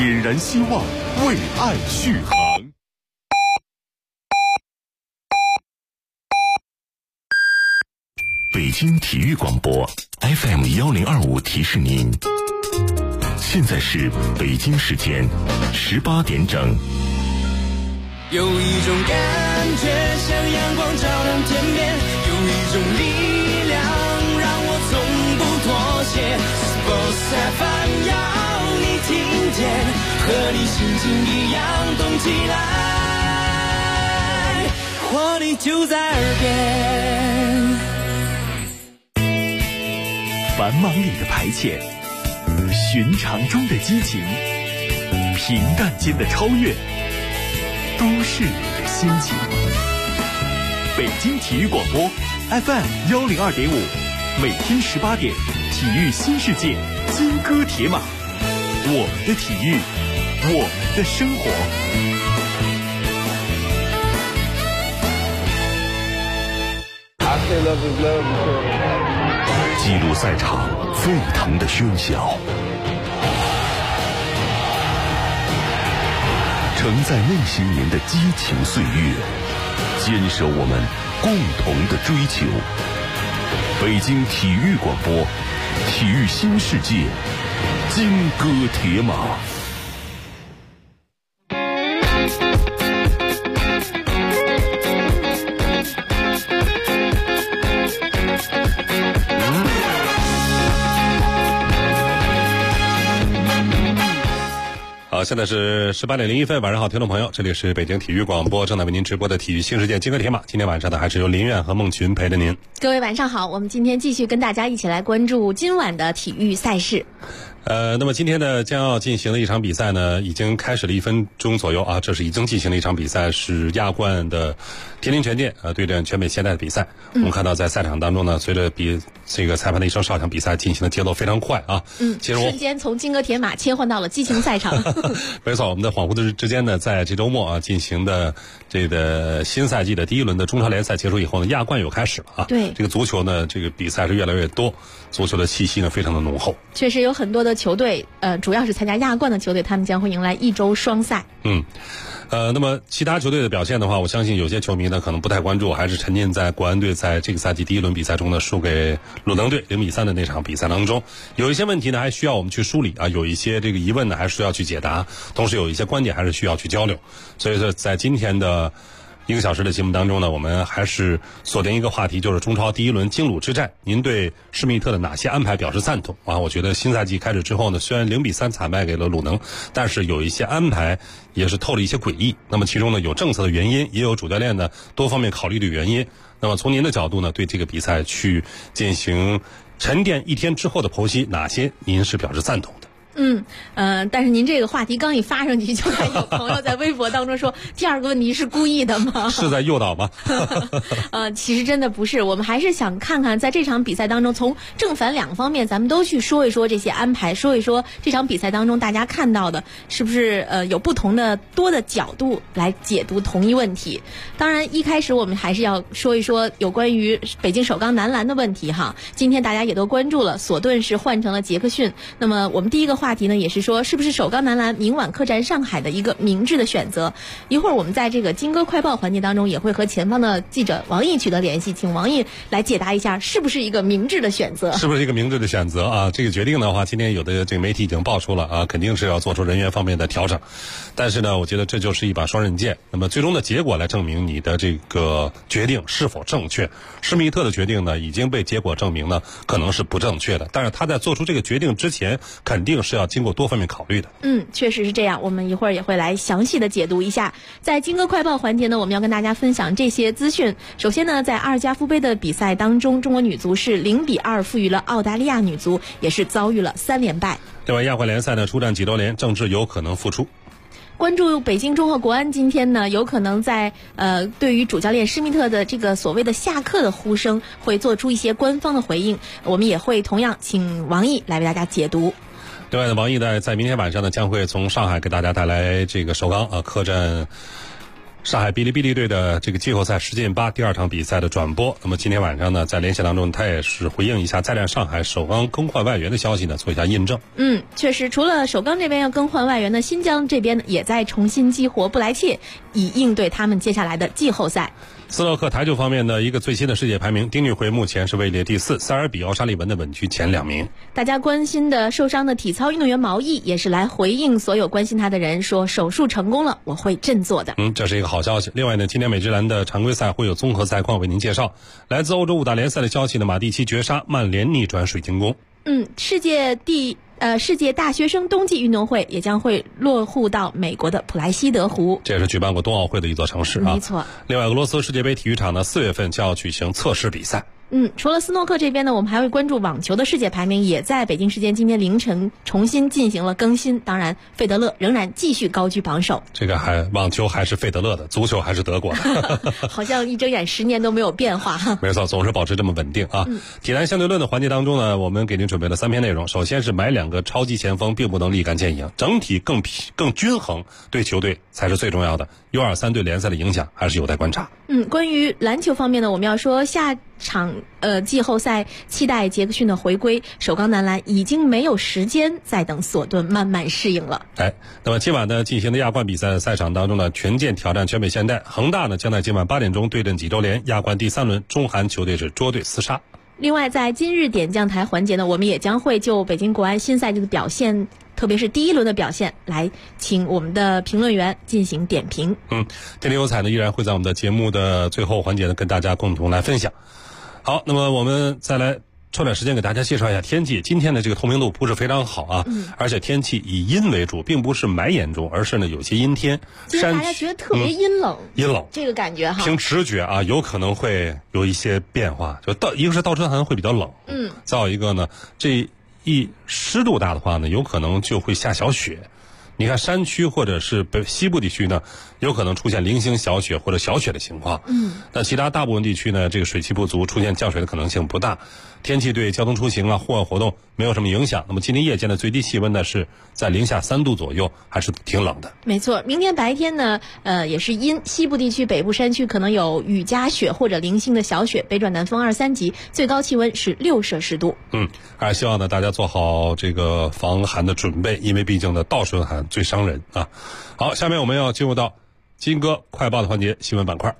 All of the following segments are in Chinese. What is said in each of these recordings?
点燃希望，为爱续航。北京体育广播 FM1025提示您，现在是北京时间18点整。 有一种感觉像阳光照亮天边，有一种力量让我从不妥协。Sports FM 要你听见，和你心情一样动起来，活力就在耳边。 繁忙里的排遣，寻常中的激情，平淡间的超越，都市里的心情。北京体育广播 FM102.5，每天18点，体育新世界，金戈铁马，我们的体育，我们的生活。 记录赛场沸腾的喧嚣，承载内心您的激情岁月，坚守我们共同的追求。北京体育广播，体育新世界，金戈铁马。 好，现在是18点01分，晚上好，听众朋友，这里是北京体育广播，正在为您直播的体育新世界金戈铁马。今天晚上呢，还是由林苑和孟群陪着您。 各位晚上好，我们今天继续跟大家一起来关注今晚的体育赛事。 那么今天呢将要进行的一场比赛呢，已经开始了1分钟左右啊，这是已经进行了一场比赛，是亚冠的天津权健对阵全北现代的比赛。我们看到在赛场当中呢，随着这个裁判的一声哨响，比赛进行的节奏非常快啊。其实瞬间从金戈铁马切换到了激情赛场。 没错，我们在恍惚的之间呢，在这周末啊进行的这个新赛季的第一轮的中超联赛结束以后呢，亚冠又开始了啊。 对， 这个足球呢，这个比赛是越来越多，足球的气息呢非常的浓厚。 确实有很多的球队，主要是参加亚冠的球队，他们将会迎来一周双赛。 那么其他球队的表现的话，我相信有些球迷呢可能不太关注，还是沉浸在国安队在这个赛季第一轮比赛中呢输给鲁能队0-3的那场比赛当中。有一些问题呢还需要我们去梳理啊，有一些这个疑问呢还是需要去解答，同时有一些观点还是需要去交流。所以说在今天的1个小时的节目当中呢，我们还是锁定一个话题，就是中超第一轮京鲁之战，您对施密特的哪些安排表示赞同啊？我觉得新赛季开始之后呢，虽然0-3惨败给了鲁能，但是有一些安排也是透了一些诡异。那么其中呢有政策的原因，也有主教练的多方面考虑的原因。那么从您的角度呢，对这个比赛去进行沉淀1天之后的剖析，哪些您是表示赞同的？ 但是您这个话题刚一发上去，就还有朋友在微博当中说，第二个问题是故意的吗？ 是在诱导吗？ 其实真的不是，我们还是想看看在这场比赛当中，从正反两方面，咱们都去说一说这些安排，说一说这场比赛当中大家看到的是不是有不同的多的角度来解读同一问题。当然，一开始我们还是要说一说有关于北京首钢男篮的问题哈。今天大家也都关注了，索顿是换成了杰克逊。那么我们第一个话题呢，也是说是不是首钢男篮明晚客战上海的一个明智的选择。一会儿我们在这个金戈快报环节当中也会和前方的记者王毅取得联系，请王毅来解答一下是不是一个明智的选择。 是不是一个明智的选择啊？这个决定的话，今天有的这个媒体已经爆出了啊，肯定是要做出人员方面的调整。但是呢，我觉得这就是一把双刃剑。那么最终的结果来证明你的这个决定是否正确。施密特的决定呢，已经被结果证明呢可能是不正确的，但是他在做出这个决定之前，肯定是要经过多方面考虑的。 确实是这样。我们一会儿也会来详细的解读一下。在金戈快报环节呢，我们要跟大家分享这些资讯。首先呢，在阿尔加夫杯的比赛当中，中国女足是0-2负于了澳大利亚女足，也是遭遇了3连败。 另外，亚冠联赛呢出战几周年，郑智有可能复出。 关注北京中赫国安今天呢，有可能在对于主教练施密特的这个所谓的下课的呼声，会做出一些官方的回应。我们也会同样请王毅来为大家解读。 另外呢，王毅在明天晚上呢将会从上海给大家带来这个首钢客战上海哔哩哔哩队的这个季后赛10进8第2场比赛的转播。那么今天晚上呢，在连线当中，他也是回应一下再战上海首钢更换外援的消息呢，做一下印证。 确实，除了首钢这边要更换外援呢，新疆这边也在重新激活布莱切，以应对他们接下来的季后赛。 斯诺克台球方面的一个最新的世界排名，丁俊晖目前是位列第4，塞尔比奥沙利文的稳居前2名。 大家关心的受伤的体操运动员毛毅也是来回应所有关心他的人，说手术成功了，我会振作的。 这是一个好消息。另外呢，今天美职篮的常规赛会有综合赛况为您介绍。来自欧洲5大联赛的消息呢，马蒂奇绝杀曼联，逆转水晶宫。 世界大学生冬季运动会也将会落户到美国的普莱希德湖， 这也是举办过冬奥会的一座城市啊。 没错。 另外，俄罗斯世界杯体育场呢，4月份就要举行测试比赛。 除了斯诺克这边呢，我们还会关注网球的世界排名，也在北京时间今天凌晨重新进行了更新。当然，费德勒仍然继续高居榜首。 这个网球还是费德勒的，足球还是德国的。 好像一睁眼10年都没有变化。 没错，总是保持这么稳定啊。体坛相对论的环节当中呢，我们给您准备了3篇内容。首先是买2个超级前锋并不能立竿见影，整体更均衡，对球队才是最重要的。U23对联赛的影响还是有待观察。 关于篮球方面呢，我们要说下场季后赛期待杰克逊的回归，首钢男篮已经没有时间再等索顿慢慢适应了。 那么今晚呢进行的亚冠比赛赛场当中呢，权健挑战全北现代，恒大呢将在今晚8点钟对阵济州联，亚冠第3轮中韩球队是捉对厮杀。 另外，在今日点将台环节呢，我们也将会就北京国安新赛季的表现，特别是第1轮的表现，来请我们的评论员进行点评。 天天有彩呢，依然会在我们的节目的最后环节呢，跟大家共同来分享。好，那么我们再来抽点时间给大家介绍一下天气。今天的这个透明度不是非常好啊，而且天气以阴为主，并不是霾严重，而是呢有些阴天。 今天大家觉得特别阴冷，这个感觉哈。 凭直觉啊，有可能会有一些变化，一个是倒春寒会比较冷，再有一个呢，这一湿度大的话呢，有可能就会下小雪。你看山区或者是西部地区呢，有可能出现零星小雪或者小雪的情况。那其他大部分地区呢，这个水汽不足，出现降水的可能性不大。天气对交通出行啊、户外活动没有什么影响。那么今天夜间的最低气温呢是在零下3度左右，还是挺冷的。 没错，明天白天呢，也是阴，西部地区、北部山区可能有雨夹雪或者零星的小雪，北转南风2、3级，最高气温是6摄氏度。 还是希望呢大家做好这个防寒的准备，因为毕竟呢倒春寒最伤人啊。好，下面我们要进入到金哥快报的环节，新闻板块。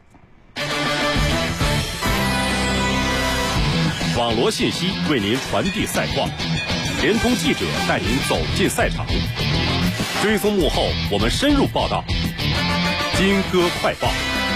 网罗信息为您传递赛况，联通记者带您走进赛场，追踪幕后我们深入报道。金哥快报。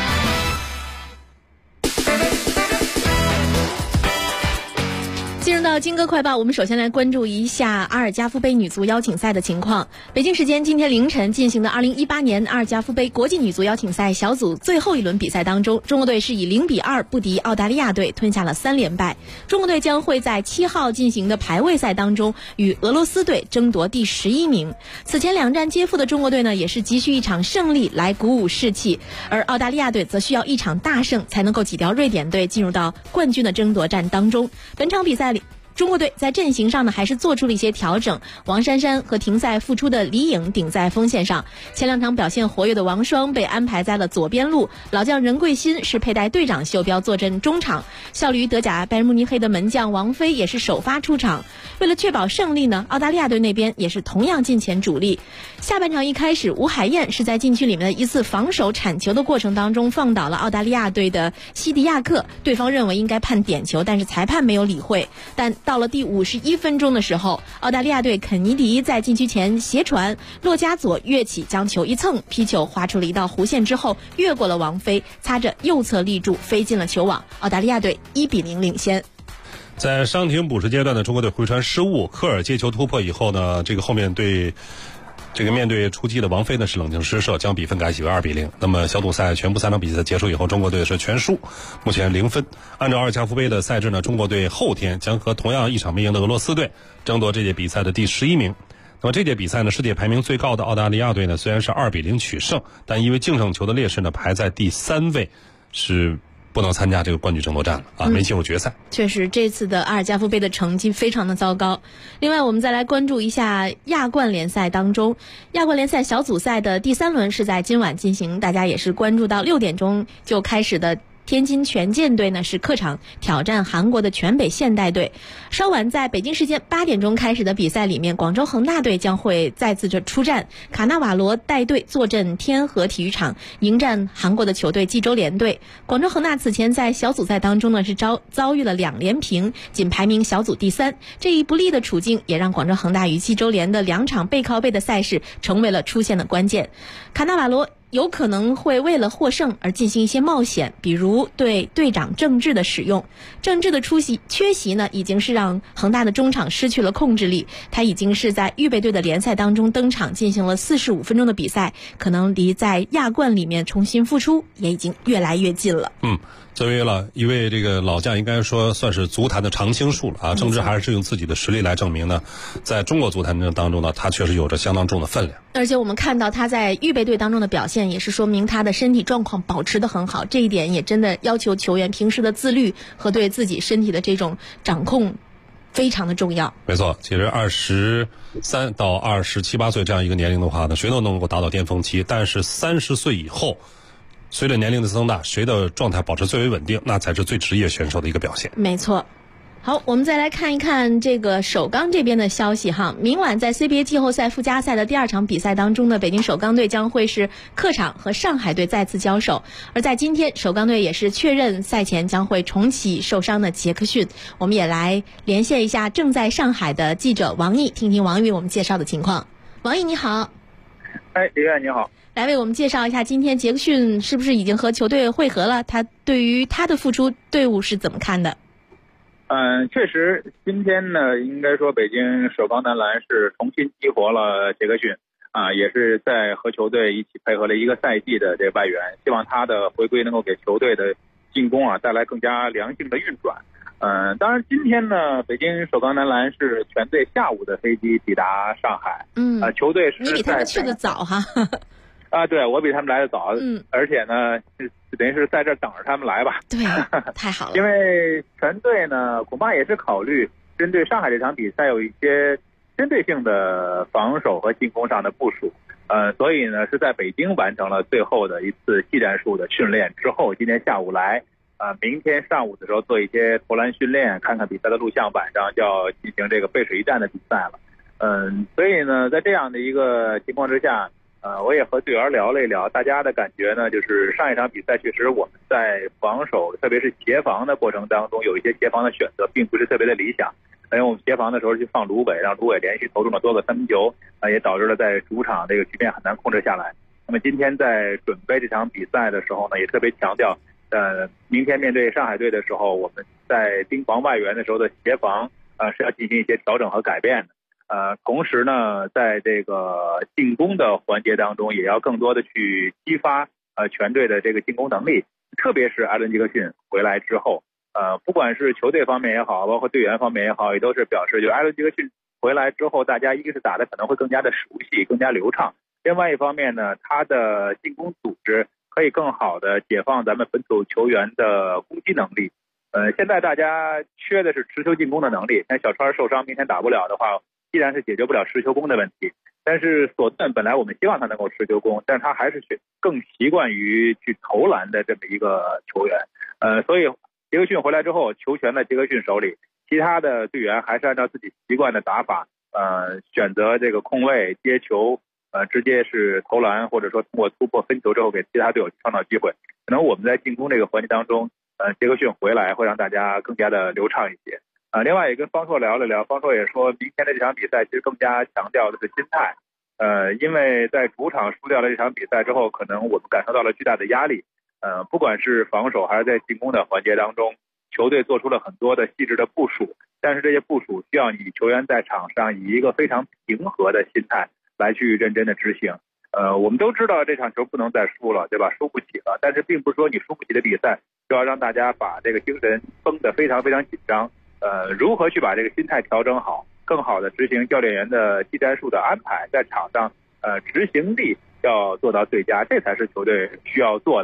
进入到金哥快报，我们首先来关注一下阿尔加夫杯女足邀请赛的情况。北京时间今天凌晨进行的2018年阿尔加夫杯国际女足邀请赛小组最后一轮比赛当中，中国队是以0-2不敌澳大利亚队，吞下了3连败。中国队将会在7号进行的排位赛当中与俄罗斯队争夺第11名。此前2战皆负的中国队呢，也是急需一场胜利来鼓舞士气，而澳大利亚队则需要一场大胜才能够挤掉瑞典队，进入到冠军的争夺战当中。本场比赛里，中国队在阵型上呢还是做出了一些调整，王珊珊和停赛复出的李颖顶在锋线上，前2场表现活跃的王霜被安排在了左边路，老将任桂欣是佩戴队长袖标坐镇中场，效力于德甲拜仁慕尼黑的门将王菲也是首发出场。为了确保胜利呢，澳大利亚队那边也是同样进前主力。下半场一开始，吴海燕是在禁区里面的一次防守铲球的过程当中放倒了澳大利亚队的西迪亚克，对方认为应该判点球，但是裁判没有理会。但到了第51分钟的时候，澳大利亚队肯尼迪在禁区前斜传，洛加佐跃起将球一蹭，皮球划出了一道弧线之后越过了王菲，擦着右侧立柱飞进了球网，澳大利亚队1-0领先。 在伤停补时阶段的中国队回传失误，科尔接球突破以后呢，这个后面面对出击的王菲呢是冷静失射，将比分改写为2-0。那么小组赛全部3场比赛结束以后，中国队是全输，目前0分。按照阿尔加夫杯的赛制呢，中国队后天将和同样一场没赢的俄罗斯队争夺这届比赛的第11名。那么这届比赛呢，世界排名最高的澳大利亚队呢虽然是2-0取胜，但因为净胜球的劣势呢排在第3位，是不能参加这个冠军争夺战了啊，没进入决赛。 确实，这次的阿尔加夫杯的成绩非常的糟糕。另外，我们再来关注一下亚冠联赛当中，亚冠联赛小组赛的第3轮是在今晚进行，大家也是关注到6点钟就开始的。天津权健队呢是客场挑战韩国的全北现代队。稍晚在北京时间8点钟开始的比赛里面，广州恒大队将会再次出战，卡纳瓦罗带队坐镇天河体育场迎战韩国的球队济州联队。广州恒大此前在小组赛当中呢是遭遇了2连平，仅排名小组第3。这一不利的处境也让广州恒大与济州联的2场背靠背的赛事成为了出线的关键。卡纳瓦罗有可能会为了获胜而进行一些冒险，比如对队长郑智的使用。郑智的缺席呢，已经是让恒大的中场失去了控制力。他已经是在预备队的联赛当中登场，进行了45分钟的比赛，可能离在亚冠里面重新复出也已经越来越近了。 作为一位这个老将，应该说算是足坛的常青树了啊。郑智还是用自己的实力来证明呢，在中国足坛当中呢，他确实有着相当重的分量。 而且我们看到他在预备队当中的表现，也是说明他的身体状况保持得很好。这一点也真的要求球员平时的自律和对自己身体的这种掌控非常的重要。 没错，其实23到27、28岁这样一个年龄的话呢，谁都能够达到巅峰期，但是30岁以后，随着年龄的增大，谁的状态保持最为稳定，那才是最职业选手的一个表现。 没错。好，我们再来看一看这个首钢这边的消息哈。明晚在 CBA 季后赛附加赛的第2场比赛当中呢，北京首钢队将会是客场和上海队再次交手。而在今天，首钢队也是确认赛前将会重启受伤的杰克逊。我们也来连线一下正在上海的记者王毅，听听王毅为我们介绍的情况。王毅你好。 李院你好。 来为我们介绍一下今天杰克逊是不是已经和球队会合了？他对于他的付出，队伍是怎么看的？ 确实，今天呢，应该说北京首钢男篮是重新激活了杰克逊啊，也是在和球队一起配合了一个赛季的这外援，希望他的回归能够给球队的进攻带来更加良性的运转。当然今天呢，北京首钢男篮是全队下午的飞机抵达上海。球队是你比他们去的早哈。 对，我比他们来的早。而且呢，等于是在这等着他们来吧。 对，太好了。 因为全队呢，恐怕也是考虑针对上海这场比赛有一些针对性的防守和进攻上的部署。所以呢，是在北京完成了最后的一次技战术的训练之后，今天下午来。明天上午的时候做一些投篮训练，看看比赛的录像，晚上就要进行这个背水一战的比赛了。所以呢，在这样的一个情况之下，我也和队员聊了一聊，大家的感觉呢，就是上一场比赛确实我们在防守，特别是协防的过程当中，有一些协防的选择并不是特别的理想。因为我们协防的时候去放芦苇，让芦苇连续投中了多个3分球，也导致了在主场这个局面很难控制下来。那么今天在准备这场比赛的时候呢，也特别强调，明天面对上海队的时候，我们在盯防外援的时候的协防是要进行一些调整和改变的。同时呢，在这个进攻的环节当中，也要更多的去激发全队的这个进攻能力，特别是艾伦·杰克逊回来之后，不管是球队方面也好，包括队员方面也好，也都是表示，就艾伦·杰克逊回来之后，大家一个是打的可能会更加的熟悉，更加流畅；另外一方面呢，他的进攻组织可以更好的解放咱们本土球员的攻击能力。现在大家缺的是持球进攻的能力，像小川受伤，明天打不了的话，依然是解决不了持球攻的问题。但是索顿本来我们希望他能够持球攻，但是他还是更习惯于去投篮的这么一个球员。所以杰克逊回来之后，球权在杰克逊手里，其他的队员还是按照自己习惯的打法，选择这个空位接球，直接是投篮，或者说通过突破分球之后给其他队友创造机会。可能我们在进攻这个环节当中，杰克逊回来会让大家更加的流畅一些。另外也跟方硕聊了聊，方硕也说明天的这场比赛其实更加强调的是心态。因为在主场输掉了这场比赛之后，可能我们感受到了巨大的压力。不管是防守还是在进攻的环节当中，球队做出了很多的细致的部署，但是这些部署需要你球员在场上以一个非常平和的心态来去认真的执行。我们都知道这场球不能再输了，对吧？输不起了，但是并不是说你输不起的比赛就要让大家把这个精神绷得非常非常紧张。如何去把这个心态调整好，更好的执行教练员的技战术的安排，在场上执行力要做到最佳，这才是球队需要做的吧。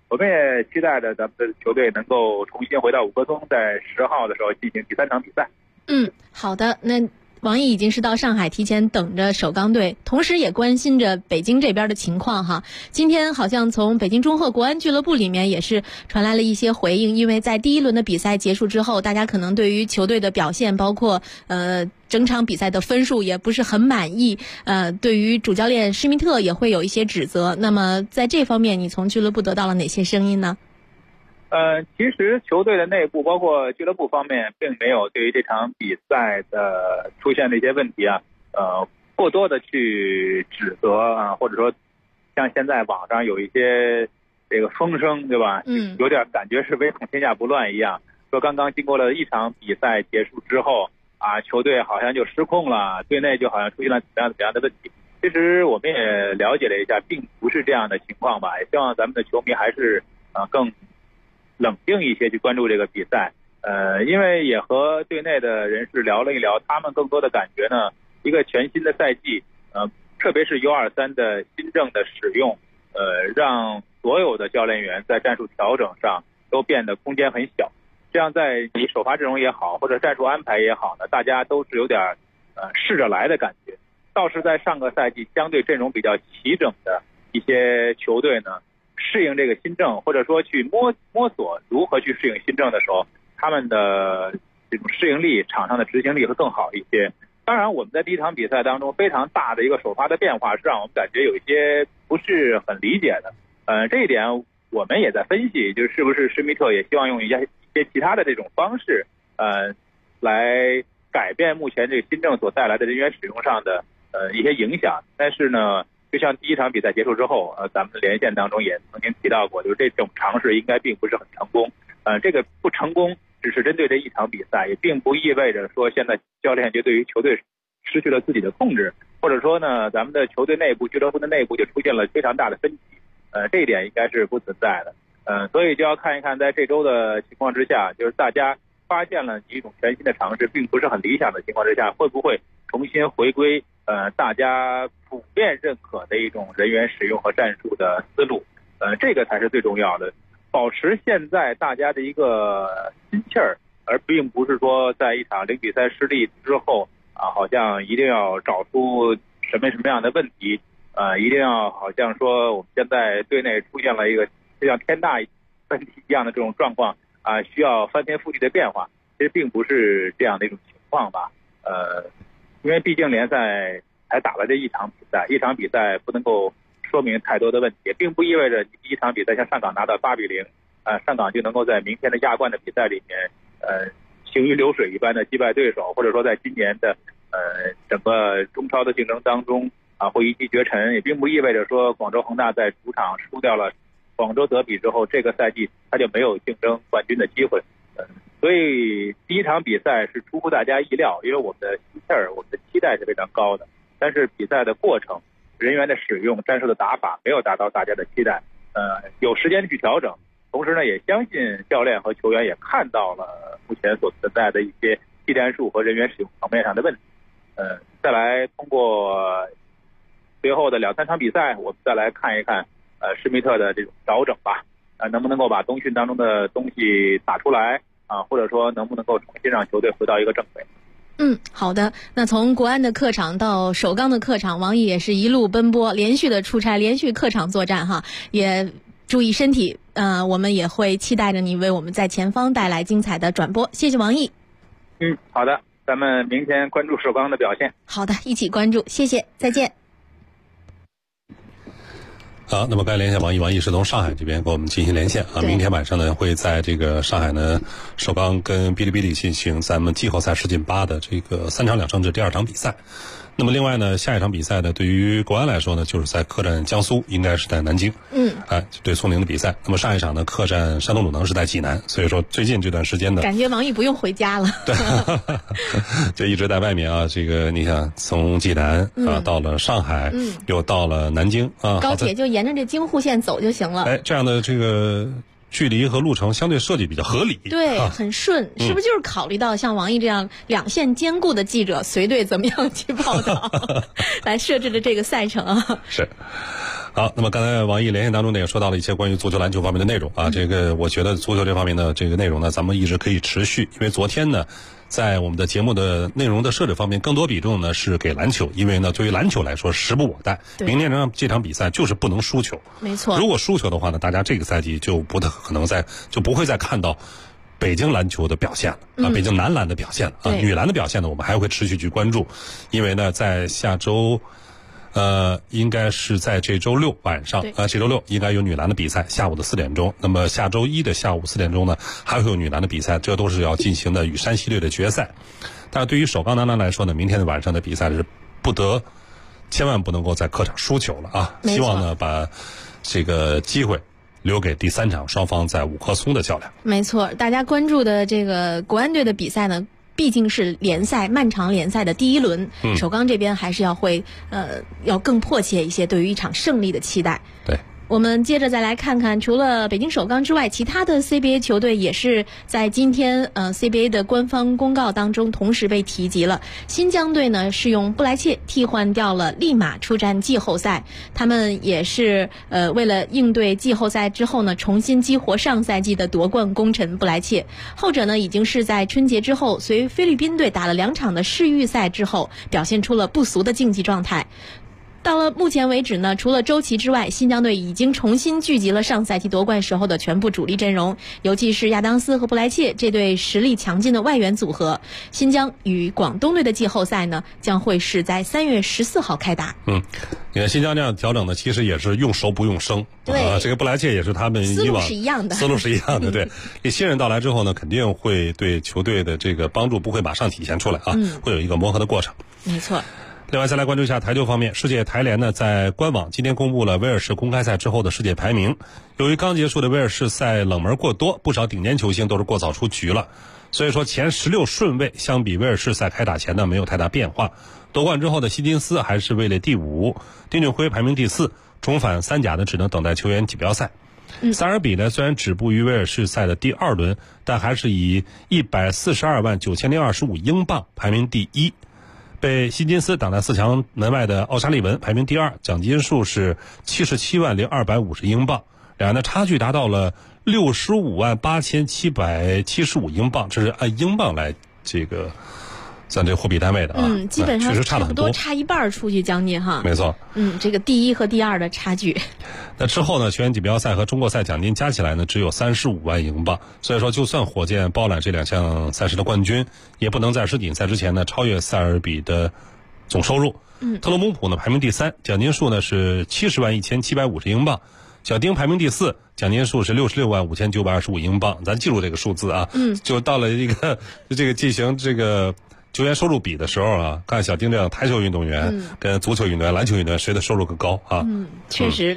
我们也期待着咱们的球队能够重新回到五棵松，在10号的时候进行第3场比赛。 好的，那王毅已经是到上海提前等着首钢队，同时也关心着北京这边的情况哈。今天好像从北京中赫国安俱乐部里面也是传来了一些回应，因为在第1轮的比赛结束之后，大家可能对于球队的表现，包括整场比赛的分数也不是很满意，对于主教练施密特也会有一些指责。那么在这方面，你从俱乐部得到了哪些声音呢？ 其实球队的内部包括俱乐部方面并没有对于这场比赛的出现的一些问题过多的去指责或者说像现在网上有一些这个风声，对吧？有点感觉是唯恐天下不乱一样，说刚刚经过了1场比赛结束之后球队好像就失控了，队内就好像出现了怎么样的问题。其实我们也了解了一下，并不是这样的情况吧，也希望咱们的球迷还是更冷静一些去关注这个比赛，因为也和队内的人士聊了一聊，他们更多的感觉呢，一个全新的赛季，特别是 U23 的新政的使用，让所有的教练员在战术调整上都变得空间很小，这样在你首发阵容也好，或者战术安排也好呢，大家都是有点试着来的感觉。倒是在上个赛季相对阵容比较齐整的一些球队呢，适应这个新政，或者说去摸索如何去适应新政的时候，他们的这种适应力、场上的执行力会更好一些。当然，我们在第1场比赛当中非常大的一个首发的变化，是让我们感觉有一些不是很理解的。这一点我们也在分析，就是不是施密特也希望用一些其他的这种方式，来改变目前这个新政所带来的人员使用上的一些影响。但是呢，就像第1场比赛结束之后，咱们的连线当中也曾经提到过，就是这种尝试应该并不是很成功。这个不成功只是针对这1场比赛，也并不意味着说现在教练就对于球队失去了自己的控制，或者说呢，咱们的球队内部、俱乐部的内部就出现了非常大的分歧。这一点应该是不存在的。所以就要看一看，在这周的情况之下，就是大家发现了一种全新的尝试，并不是很理想的情况之下，会不会重新回归大家普遍认可的一种人员使用和战术的思路，这个才是最重要的。保持现在大家的一个心气儿，而并不是说在1场0比3失利之后好像一定要找出什么样的问题，一定要好像说我们现在队内出现了一个就像天大问题一样的这种状况需要翻天覆地的变化，其实并不是这样的一种情况吧。因为毕竟联赛才打了这1场比赛，1场比赛不能够说明太多的问题，也并不意味着你第1场比赛像上港拿到8比0，上港就能够在明天的亚冠的比赛里面，行云流水一般的击败对手，或者说在今年的整个中超的竞争当中会一骑绝尘，也并不意味着说广州恒大在主场输掉了广州德比之后，这个赛季他就没有竞争冠军的机会。所以第1场比赛是出乎大家意料，因为我们的心气儿、我们的期待是非常高的，但是比赛的过程、人员的使用、战术的打法没有达到大家的期待，有时间去调整。同时呢，也相信教练和球员也看到了目前所存在的一些技战术和人员使用层面上的问题。再来通过随后的2-3场比赛，我们再来看一看施密特的这种调整吧，能不能够把冬训当中的东西打出来或者说能不能够重新让球队回到一个正轨。 好的。那从国安的客场到首钢的客场，王毅也是一路奔波，连续的出差，连续客场作战哈，也注意身体。我们也会期待着你为我们在前方带来精彩的转播。谢谢王毅。 好的，咱们明天关注首钢的表现。 好的，一起关注，谢谢，再见。 好，那么该连线王毅是从上海这边跟我们进行连线明天晚上呢会在这个上海呢首钢跟哔哩哔哩进行咱们季后赛世锦8的这个3场2胜制第2场比赛。那么另外呢，下一场比赛呢，对于国安来说呢，就是在客战江苏，应该是在南京，对苏宁的比赛。那么上一场呢，客战山东鲁能是在济南，所以说最近这段时间呢， 感觉王毅不用回家了， 对，就一直在外面这个你想从济南到了上海，又到了南京高铁就沿着这京沪线走就行了。 这样的这个距离和路程相对设计比较合理， 对，很顺，是不是就是考虑到像王毅这样2线兼顾的记者随队怎么样去报道来设置的这个赛程啊？ 是。 好，那么刚才网易连线当中呢也说到了一些关于足球篮球方面的内容啊，这个我觉得足球这方面的这个内容呢，咱们一直可以持续，因为昨天呢在我们的节目的内容的设置方面，更多比重呢是给篮球，因为呢对于篮球来说时不我待，明天这场比赛就是不能输球， 没错， 如果输球的话呢，大家这个赛季就不会再看到北京篮球的表现了啊，北京男篮的表现了啊，女篮的表现呢，我们还会持续去关注，因为呢，在下周，应该是在这周六晚上这周六应该有女篮的比赛，下午的4点钟。那么下周一的下午4点钟呢，还会有女篮的比赛，这都是要进行的与山西队的决赛。但是对于首钢男篮来说呢，明天的晚上的比赛是千万不能够在客场输球了啊！希望呢把这个机会留给第3场双方在五棵松的较量。 没错，大家关注的这个国安队的比赛呢，毕竟是漫长联赛的第一轮，首钢这边还是要更迫切一些，对于一场胜利的期待。 对。 我们接着再来看看，除了北京首钢之外，其他的 CBA 球队也是在今天CBA 的官方公告当中同时被提及了。新疆队呢是用布莱切替换掉了利马出战季后赛，他们也是为了应对季后赛之后呢，重新激活上赛季的夺冠功臣布莱切。后者呢已经是在春节之后，随菲律宾队打了2场的世预赛之后，表现出了不俗的竞技状态。到了目前为止呢，除了周琦之外，新疆队已经重新聚集了上赛季夺冠时候的全部主力阵容，尤其是亚当斯和布莱切这对实力强劲的外援组合。新疆与广东队的季后赛呢，将会是在3月14号开打。 你看新疆这样调整呢，其实也是用熟不用生。 对， 这个布莱切也是他们以往思路是一样的。对，这新人到来之后呢，肯定会对球队的这个帮助不会马上体现出来啊，会有一个磨合的过程。 没错。 另外再来关注一下台球方面，世界台联呢在官网今天公布了威尔士公开赛之后的世界排名。由于刚结束的威尔士赛冷门过多，不少顶尖球星都是过早出局了，所以说前16顺位相比威尔士赛开打前呢没有太大变化。夺冠之后的希金斯还是位列第5，丁俊晖排名第4，重返3甲呢只能等待球员锦标赛。塞尔比呢虽然止步于威尔士赛的第2轮，但还是以1429025英镑排名第1。被希金斯挡在4强门外的奥沙利文排名第2，奖金数是770250英镑，两人的差距达到了658775英镑，这是按英镑来这个算这货币单位的啊。 基本上确实差得很多， 差一半出去将近哈。 没错。 这个第1和第2的差距。 那之后呢，球员锦标赛和中国赛奖金加起来呢只有35万英镑，所以说就算火箭包揽这2项赛事的冠军，也不能在世锦赛之前呢超越塞尔比的总收入。特洛姆普呢排名第3，奖金数呢是701750英镑，小丁排名第4，奖金数是665925英镑。咱记住这个数字啊。就到了一个这个进行这个球员收入比的时候啊，看小丁这样台球运动员跟足球运动员、篮球运动员谁的收入更高啊？ 确实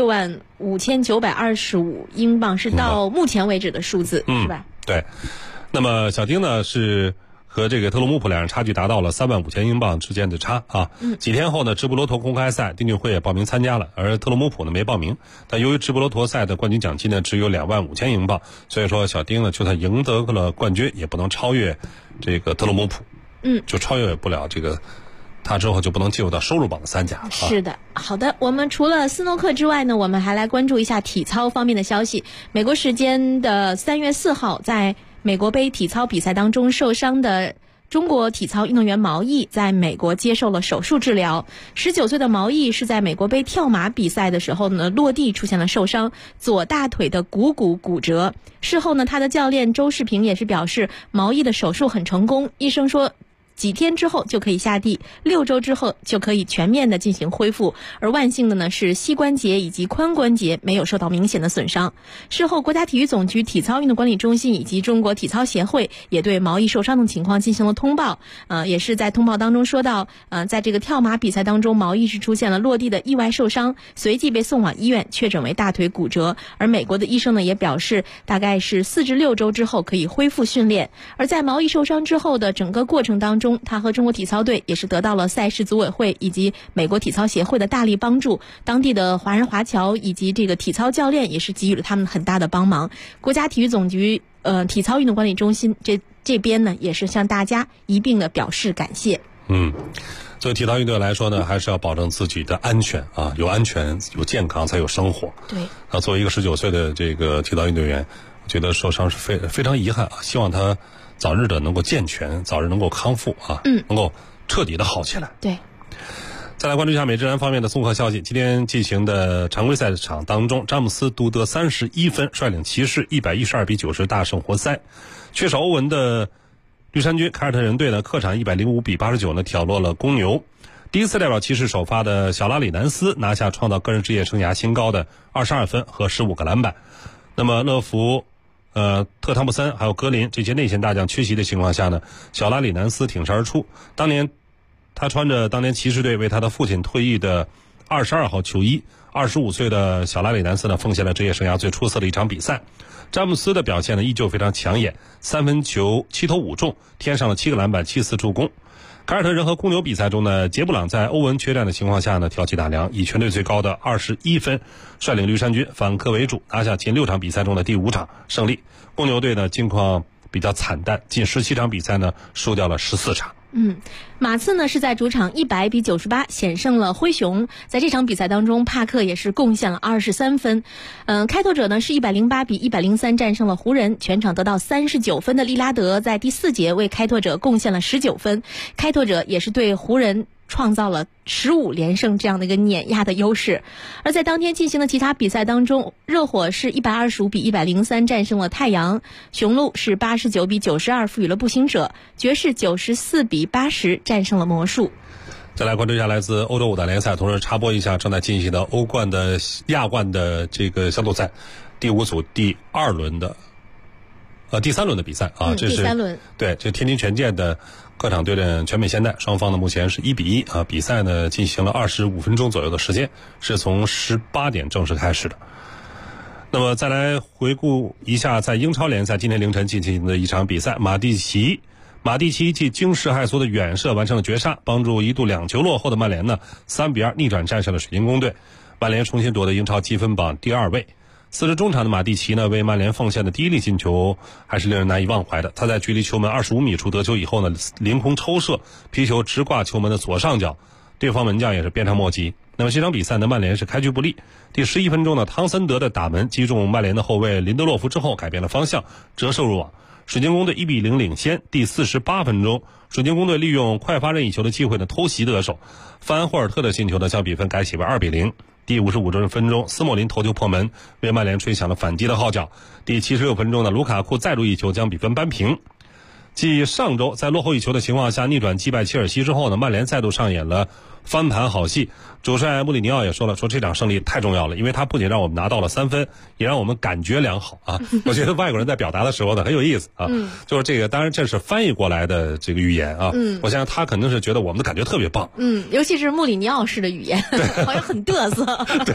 ，665925英镑是到目前为止的数字，是吧？ 对。那么小丁呢是和这个特洛姆普两人差距达到了35000英镑之间的差啊。几天后呢，直布罗陀公开赛丁俊晖也报名参加了，而特洛姆普呢没报名。但由于直布罗陀赛的冠军奖金呢只有25000英镑，所以说小丁呢就算赢得了冠军，也不能超越这个特洛姆普。就超越不了这个，他之后就不能进入到收入榜的3甲。 是的，好的。我们除了斯诺克之外呢，我们还来关注一下体操方面的消息。美国时间的3月4号，在美国杯体操比赛当中受伤的中国体操运动员毛毅在美国接受了手术治疗。19岁的毛毅是在美国杯跳马比赛的时候呢，落地出现了受伤，左大腿的骨折。事后呢，他的教练周世平也是表示，毛毅的手术很成功，医生说几天之后就可以下地，6周之后就可以全面的进行恢复。而万幸的呢是膝关节以及髋关节没有受到明显的损伤。事后国家体育总局体操运动管理中心以及中国体操协会也对毛毅受伤的情况进行了通报。也是在通报当中说到，在这个跳马比赛当中，毛毅是出现了落地的意外受伤，随即被送往医院确诊为大腿骨折。而美国的医生呢也表示，大概是4至6周之后可以恢复训练。而在毛毅受伤之后的整个过程当中，他和中国体操队也是得到了赛事组委会以及美国体操协会的大力帮助，当地的华人华侨以及这个体操教练也是给予了他们很大的帮忙。国家体育总局体操运动管理中心这边呢也是向大家一并的表示感谢。 作为体操运动员来说呢，还是要保证自己的安全啊，有安全有健康才有生活。 对。 作为一个19岁的这个体操运动员，我觉得受伤是非常遗憾啊，希望他早日的能够健全，早日能够康复啊，能够彻底的好起来。 对。 再来关注一下美职篮方面的综合消息。今天进行的常规赛场当中，詹姆斯独得31分，率领骑士112-90大胜活塞。缺少欧文的绿衫军凯尔特人队呢，客场105-89呢挑落了公牛。第一次代表骑士首发的小拉里南斯拿下创造个人职业生涯新高的22分和15个篮板。那么乐福、特汤普森还有格林这些内线大将缺席的情况下呢，小拉里南斯挺身而出。当年他穿着当年骑士队为他的父亲退役的22号球衣，25岁的小拉里南斯呢，奉献了职业生涯最出色的一场比赛。詹姆斯的表现呢依旧非常抢眼，3分球7投5中，添上了7个篮板7次助攻。凯尔特人和公牛比赛中呢，杰布朗在欧文缺战的情况下呢，挑起大梁，以全队最高的21分率领绿衫军反客为主，拿下近6场比赛中的第5场胜利。公牛队呢近况比较惨淡，近17场比赛呢输掉了14场。 马刺呢是在主场100-98险胜了灰熊。在这场比赛当中，帕克也是贡献了23分。开拓者呢是108-103战胜了湖人，全场得到39分的利拉德在第4节为开拓者贡献了19分。开拓者也是对湖人创造了15连胜这样的一个碾压的优势。而在当天进行的其他比赛当中，热火是125-103战胜了太阳，雄鹿是89-92负于了步行者，爵士94-80战胜了魔术。 再来关注一下来自欧洲五大联赛，同时插播一下正在进行的欧冠的亚冠的这个小组赛第5组第3轮的比赛啊，这是第3轮， 对，这天津权健的客场对阵全美现代，双方呢目前是1-1啊。比赛呢进行了25分钟左右的时间，是从18点正式开始的。那么再来回顾一下在英超联赛今天凌晨进行的一场比赛，马蒂奇继惊世骇俗的远射完成了绝杀，帮助一度2球落后的曼联呢3-2逆转战胜了水晶宫队，曼联重新夺得英超积分榜第2位。4支中场的马蒂奇呢，为曼联奉献的第1粒进球还是令人难以忘怀的。他在距离球门25米处得球以后呢，凌空抽射，皮球直挂球门的左上角，对方门将也是鞭长莫及。那么这场比赛呢，曼联是开局不利。第11分钟呢，汤森德的打门击中曼联的后卫林德洛夫之后改变了方向，折射入网，水晶宫队1-0领先。第48分钟，水晶宫队利用快发任意球的机会呢，偷袭得手，范安霍尔特的进球呢，将比分改写为2-0。第55分钟，斯莫林头球破门，为曼联吹响了反击的号角。第76分钟呢，卢卡库再入一球，将比分扳平。继上周在落后一球的情况下逆转击败切尔西之后呢，曼联再度上演了翻盘好戏。主帅穆里尼奥也说了，说这场胜利太重要了，因为他不仅让我们拿到了3分，也让我们感觉良好啊。我觉得外国人在表达的时候呢很有意思啊，就是这个，当然这是翻译过来的这个语言啊。我相信他肯定是觉得我们的感觉特别棒。 尤其是穆里尼奥式的语言，好像很嘚瑟。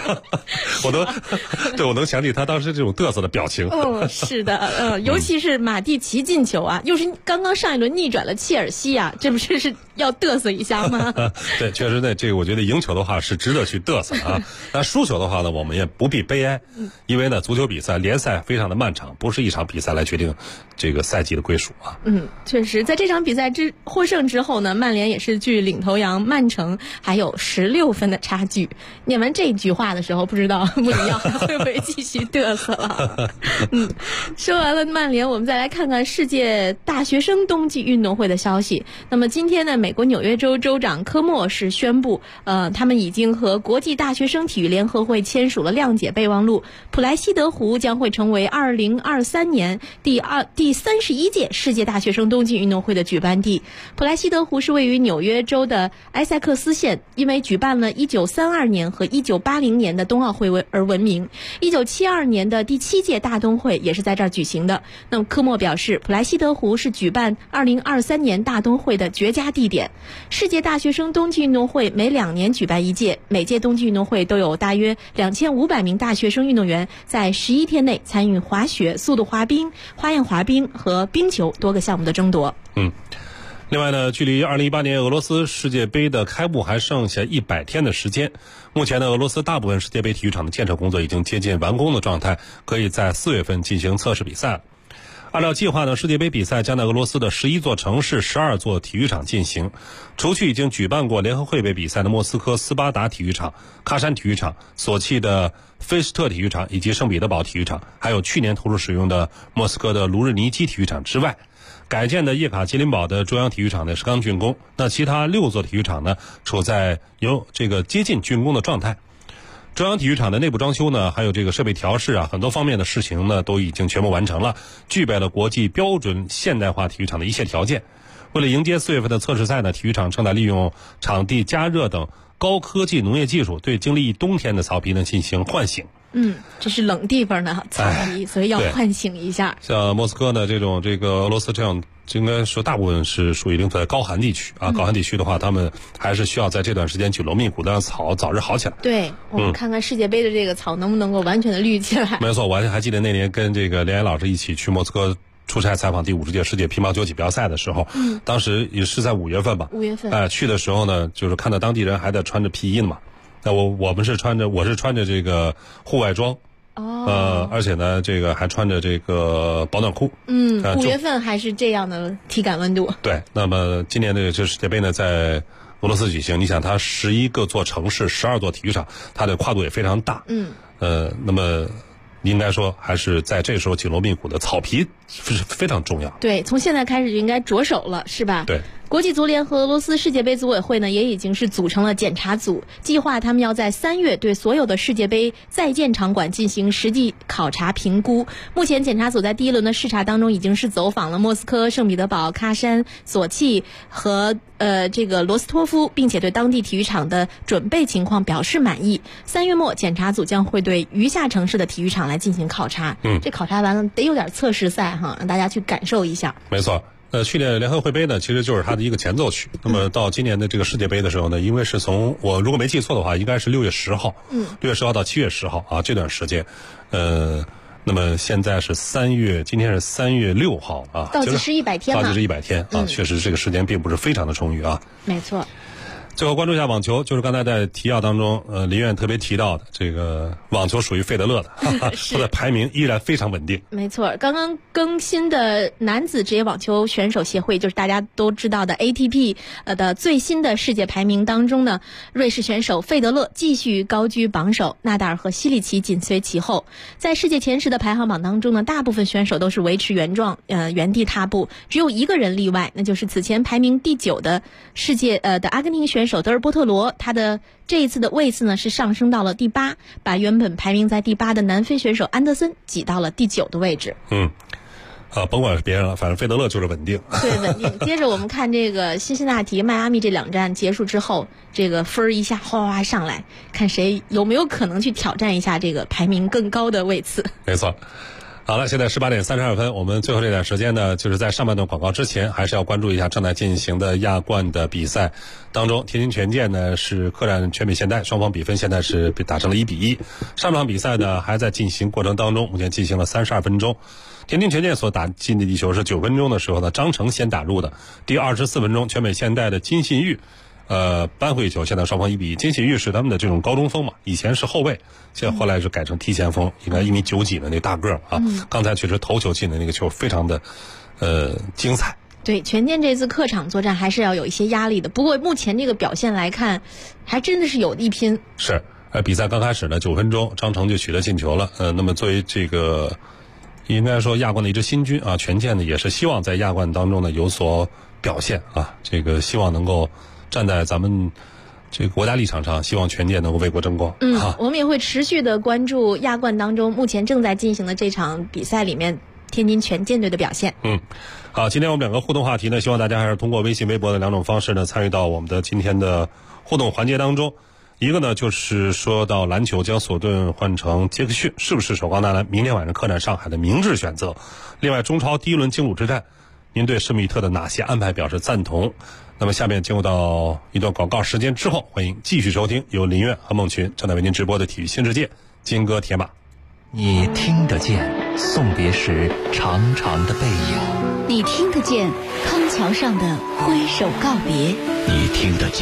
我能想起他当时这种嘚瑟的表情。 是的，尤其是马蒂奇进球啊，又是刚刚上一轮逆转了切尔西啊，这不是要嘚瑟一下吗？ 对，确实呢，这个我觉得赢球的话是值得去嘚瑟啊。那输球的话呢，我们也不必悲哀，因为呢，足球比赛联赛非常的漫长，不是一场比赛来决定这个赛季的归属啊。 确实，在这场比赛获胜之后呢，曼联也是距领头羊曼城还有16分的差距。念完这句话的时候，不知道穆里尼奥还会不会继续嘚瑟了。说完了曼联，我们再来看看世界大学生冬季运动会的消息。那么今天呢，美国纽约州州长科莫是宣布，他们已经和国际大学生体育联合会签署了谅解备忘录，普莱西德湖将会成为2023年第31届世界大学生冬季运动会的举办地。普莱西德湖是位于纽约州的埃塞克斯县，因为举办了1932年和1980年的冬奥会而闻名。1972年的第7届大冬会也是在这儿举行的。那么科莫表示，普莱西德湖是举办2023年大冬会的绝佳地点。世界大学生冬季运动会每2年举办一届，每届冬季运动会都有大约2500名大学生运动员在11天内参与滑雪、速度滑冰、花样滑冰和冰球多个项目的争夺。 另外呢，距离2018年俄罗斯世界杯的开幕还剩下100天的时间。目前呢，俄罗斯大部分世界杯体育场的建设工作已经接近完工的状态，可以在4月份进行测试比赛了。 按照计划呢，世界杯比赛将在俄罗斯的11座城市、12座体育场进行。除去已经举办过联合会杯比赛的莫斯科斯巴达体育场、喀山体育场、索契的菲斯特体育场以及圣彼得堡体育场，还有去年投入使用的莫斯科的卢日尼基体育场之外，改建的叶卡捷琳堡的中央体育场呢是刚竣工。那其他6座体育场呢，处在这个接近竣工的状态。中央体育场的内部装修呢，还有这个设备调试啊，很多方面的事情呢都已经全部完成了，具备了国际标准现代化体育场的一切条件。为了迎接4月份的测试赛呢，体育场正在利用场地加热等高科技农业技术，对经历冬天的草皮呢进行唤醒。 这是冷地方的草皮，所以要唤醒一下。 像莫斯科的这个俄罗斯这样，应该说大部分是属于临在高寒地区啊。高寒地区的话，他们还是需要在这段时间紧锣密鼓的让草早日好起来。 对，我们看看世界杯的这个草能不能够完全的绿起来。 没错，我还记得那年跟这个连岩老师一起去莫斯科出差采访第50届世界乒乓球锦标赛的时候，当时也是在5月份吧。 5月份。 去的时候呢，就是看到当地人还在穿着皮衣呢嘛。那我是穿着这个户外装。而且呢，这个还穿着这个保暖裤。 5月份还是这样的体感温度。 对，那么今年的这世界杯呢，在俄罗斯举行，你想它11座城市、12座体育场，它的跨度也非常大。那么应该说还是在这时候紧锣密鼓的草皮是非常重要。 对，从现在开始就应该着手了，是吧？ 对。 国际足联和俄罗斯世界杯组委会呢，也已经是组成了检查组，计划他们要在3月对所有的世界杯在建场馆进行实地考察评估。目前检查组在第1轮的视察当中已经是走访了莫斯科、圣彼得堡、喀山、索契和这个罗斯托夫，并且对当地体育场的准备情况表示满意。3月末，检查组将会对余下城市的体育场来进行考察。这考察完了得有点测试赛哈，让大家去感受一下。 没错。去年联合会杯呢，其实就是它的一个前奏曲。那么到今年的这个世界杯的时候呢，因为是从我如果没记错的话，应该是6月10号，6月10号到7月10号啊，这段时间，那么现在是今天是3月6号啊， 倒计时100天嘛， 倒计时100天啊，确实这个时间并不是非常的充裕啊。 没错。 最后关注一下网球，就是刚才在提要当中，林院特别提到的这个网球属于费德勒的，他的排名依然非常稳定。 没错，刚刚更新的男子职业网球选手协会，就是大家都知道的 ATP 的最新的世界排名当中呢，瑞士选手费德勒继续高居榜首，纳达尔和西里奇紧随其后。在世界前10的排行榜当中呢，大部分选手都是维持原状，原地踏步，只有一个人例外，那就是此前排名第9的世界的阿根廷选手德尔波特罗，他的这一次的位次呢是上升到了第8，把原本排名在第8的南非选手安德森挤到了第9的位置。 甭管是别人了，反正费德勒就是稳定。 对，稳定。接着我们看这个辛辛那提、迈阿密这2站结束之后，这个分一下哗哗上来，看谁有没有可能去挑战一下这个排名更高的位次。 没错。好了，现在18点32分，我们最后这点时间呢，就是在上半段广告之前，还是要关注一下正在进行的亚冠的比赛当中，天津权健呢是客战全美现代，双方比分现在是被打成了1-1。上场比赛呢还在进行过程当中，目前进行了32分钟。天津权健所打进的地球是9分钟的时候呢，张成先打入的。第24分钟，全美现代的金信玉扳回一球，现在双方1-1。金信玉是他们的这种高中锋嘛，以前是后卫，现在后来是改成踢前锋，应该1.9米几的那大个啊。刚才确实头球进的那个球非常的精彩。 对，权健这次客场作战还是要有一些压力的，不过目前这个表现来看，还真的是有力拼。 是，比赛刚开始呢，9分钟，张成就取得进球了。那么作为这个应该说亚冠的一支新军啊，权健呢也是希望在亚冠当中呢有所表现啊，这个希望能够站在咱们这个国家立场上，希望权健能够为国争光。 我们也会持续的关注亚冠当中目前正在进行的这场比赛里面天津权健队的表现。 好，今天我们2个互动话题呢，希望大家还是通过微信、微博的2种方式呢，参与到我们的今天的互动环节当中。一个呢，就是说到篮球将索顿换成杰克逊，是不是首钢男篮明天晚上客战上海的明智选择？另外，中超第1轮京鲁之战，您对施密特的哪些安排表示赞同？那么下面进入到一段广告时间之后，欢迎继续收听由林苑和孟群正在为您直播的体育新世界金戈铁马。 你听得见送别时长长的背影， 你听得见康桥上的挥手告别， 你听得见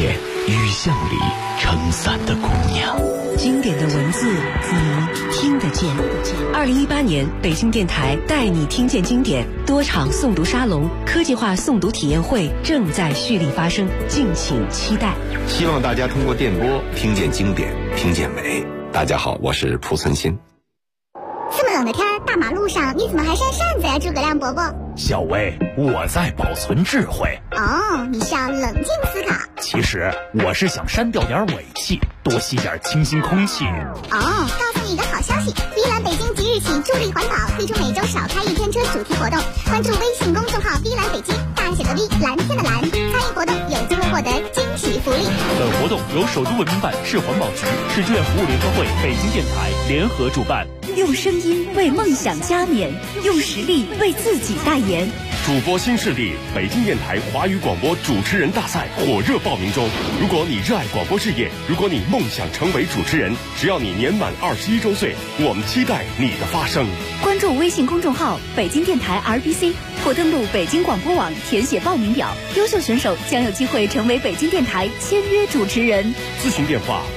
雨巷里撑伞的姑娘。 经典的文字你听得见。2018年北京电台带你听见经典多场诵读沙龙、科技化诵读体验会正在蓄力发生，敬请期待。 希望大家通过电波听见经典，听见美。大家好，我是濮存昕。 这么冷的天，大马路上你怎么还扇扇子呀，诸葛亮伯伯？ 小薇，我在保存智慧。 哦，你是要冷静思考。 其实我是想删掉点尾气，多吸点清新空气。 哦，告诉你一个好消息，V 蓝北京即日起助力环保，推出每周少开一天车主题活动。关注微信公众号 V 蓝北京，大写的 V， 蓝天的蓝，参与活动有机会获得惊喜福利。 本活动由首都文明办、市环保局、市志愿服务联合会、北京电台联合主办。 用声音为梦想加冕，用实力为自己代言。 主播新势力北京电台华语广播主持人大赛火热报名中。如果你热爱广播事业，如果你梦想成为主持人，只要你年满21周岁，我们期待你的发声。 关注微信公众号北京电台 RBC， 或登录北京广播网填写报名表。优秀选手将有机会成为北京电台签约主持人。 咨询电话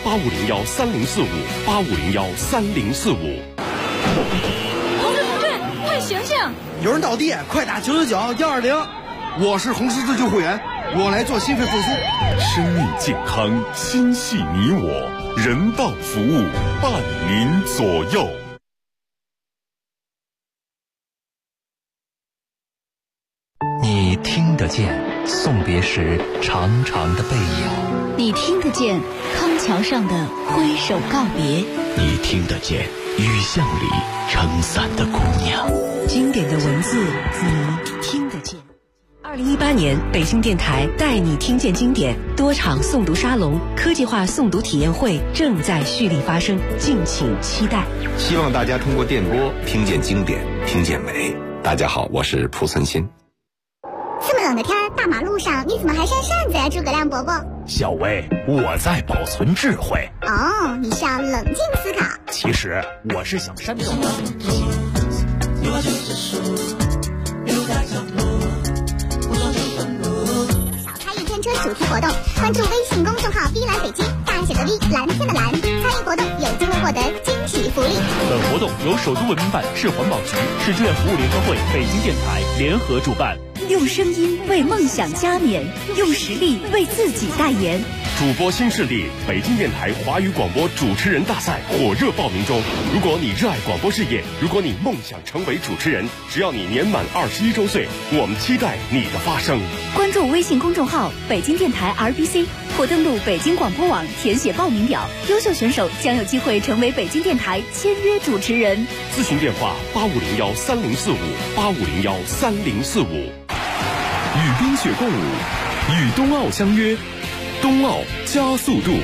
8501304585013045。 同志，快醒醒！ 有人倒地，快打999-120。我是红十字救护员，我来做心肺复苏。 生命健康，心系你我，人道服务伴您左右。 你听得见送别时长长的背影， 你听得见康桥上的挥手告别， 你听得见雨巷里撑伞的姑娘。 经典的文字你听得见。2018年北京电台带你听见经典多场诵读沙龙、科技化诵读体验会正在蓄力发生，敬请期待。 希望大家通过电波听见经典，听见美。大家好，我是濮存昕。 这么冷的天，大马路上你怎么还扇扇子呀，诸葛亮伯伯？ 小薇，我在保存智慧。 哦，你是要冷静思考。 其实我是想删掉点尾气。 少开一天车主题活动，关注微信公众号 V 蓝北京，大写的 V， 蓝天的蓝，参与活动有机会获得惊喜福利。 本活动由首都文明办、市环保局、市志愿服务联合会、北京电台联合主办。 用声音为梦想加冕，用实力为自己代言。 主播新势力北京电台华语广播主持人大赛火热报名中。如果你热爱广播事业，如果你梦想成为主持人，只要你年满21周岁，我们期待你的发声。 关注微信公众号北京电台 RBC， 或登录北京广播网填写报名表。优秀选手将有机会成为北京电台签约主持人。 咨询电话8501304585013045。与冰雪共舞，与冬奥相约，冬奥加速度。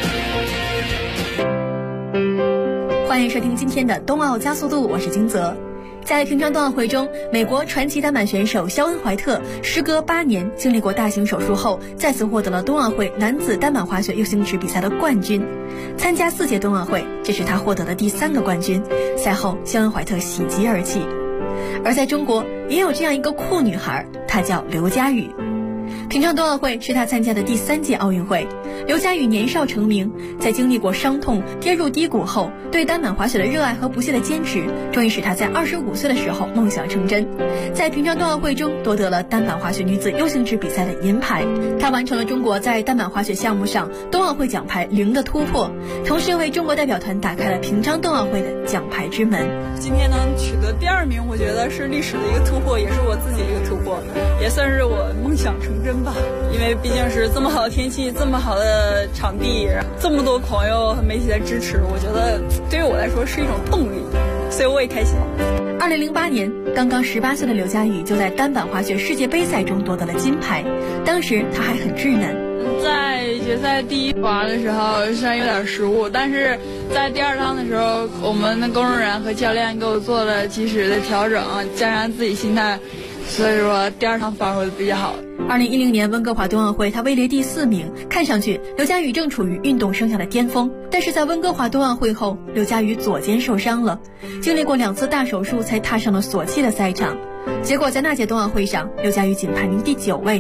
欢迎收听今天的冬奥加速度，我是金泽。在平昌冬奥会中，美国传奇单板选手肖恩·怀特时隔8年经历过大型手术后，再次获得了冬奥会男子单板滑雪U型池比赛的冠军。参加4届冬奥会，这是他获得的第3个冠军。赛后，肖恩·怀特喜极而泣。而在中国，也有这样一个酷女孩，她叫刘佳宇。平昌冬奥会是她参加的第3届奥运会。刘佳宇年少成名，在经历过伤痛、跌入低谷后，对单板滑雪的热爱和不懈的坚持，终于使她在25岁的时候梦想成真。在平昌冬奥会中夺得了单板滑雪女子U型池比赛的银牌，她完成了中国在单板滑雪项目上冬奥会奖牌0的突破，同时为中国代表团打开了平昌冬奥会的奖牌之门。 今天能取得第2名，我觉得是历史的一个突破，也是我自己的一个突破，也算是我梦想成真吧。因为毕竟是这么好的天气，这么好的场地，这么多朋友和媒体的支持，我觉得对于我来说是一种动力，所以我也开心。 2008年，刚刚18岁的刘佳宇就在单板滑雪世界杯赛中夺得了金牌，当时她还很稚嫩。 在决赛第1滑的时候虽然有点失误，但是在第2趟的时候，我们的工作人员和教练给我做了及时的调整，加上自己心态，所以说第2趟发挥的比较好。 2010年温哥华冬奥会，她位列第4名，看上去刘佳宇正处于运动生涯的巅峰。但是在温哥华冬奥会后，刘佳宇左肩受伤了，经历过2次大手术才踏上了索契的赛场。结果在那届冬奥会上，刘佳宇仅排名第9位。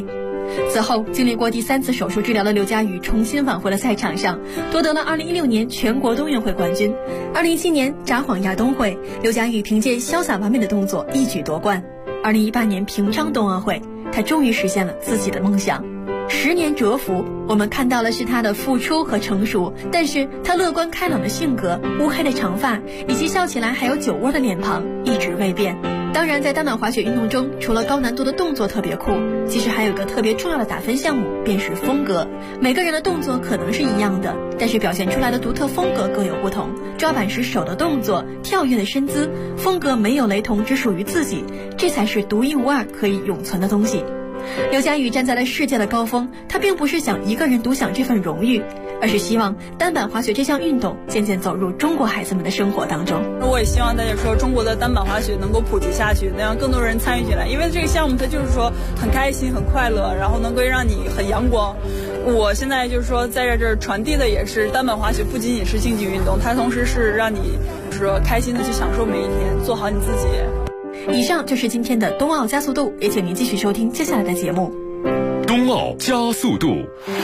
此后，经历过第3次手术治疗的刘佳宇重新返回了赛场上，夺得了2016年全国冬运会冠军。2017年札幌亚冬会，刘佳宇凭借潇洒完美的动作一举夺冠。2018年平昌冬奥会，他终于实现了自己的梦想。10年蛰伏，我们看到的是他的付出和成熟，但是他乐观开朗的性格、乌黑的长发以及笑起来还有酒窝的脸庞一直未变。当然，在单板滑雪运动中，除了高难度的动作特别酷，其实还有个特别重要的打分项目，便是风格。每个人的动作可能是一样的，但是表现出来的独特风格各有不同。抓板时手的动作、跳跃的身姿，风格没有雷同，只属于自己，这才是独一无二可以永存的东西。刘佳宇站在了世界的高峰，他并不是想一个人独享这份荣誉，而是希望单板滑雪这项运动渐渐走入中国孩子们的生活当中。 我也希望大家说中国的单板滑雪能够普及下去，能让更多人参与进来，因为这个项目它就是说很开心很快乐，然后能够让你很阳光。我现在就是说在这儿传递的也是单板滑雪不仅仅是竞技运动，它同时是让你说开心的去享受每一天，做好你自己。 以上就是今天的冬奥加速度，也请您继续收听接下来的节目。 冬奥加速度。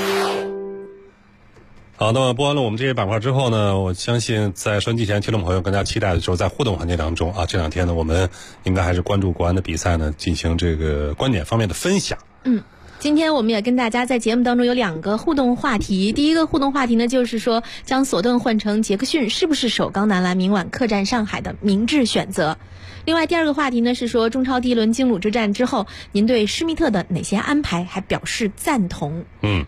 好，那么播完了我们这些板块之后呢，我相信在收音机前听众朋友更加期待的就是在互动环节当中啊，这2天呢我们应该还是关注国安的比赛呢，进行这个观点方面的分享。 今天我们也跟大家在节目当中有2个互动话题。第一个互动话题呢，就是说将索顿换成杰克逊是不是首钢男篮明晚客战上海的明智选择？另外第2个话题呢是说中超第1轮京鲁之战之后，您对施密特的哪些安排还表示赞同？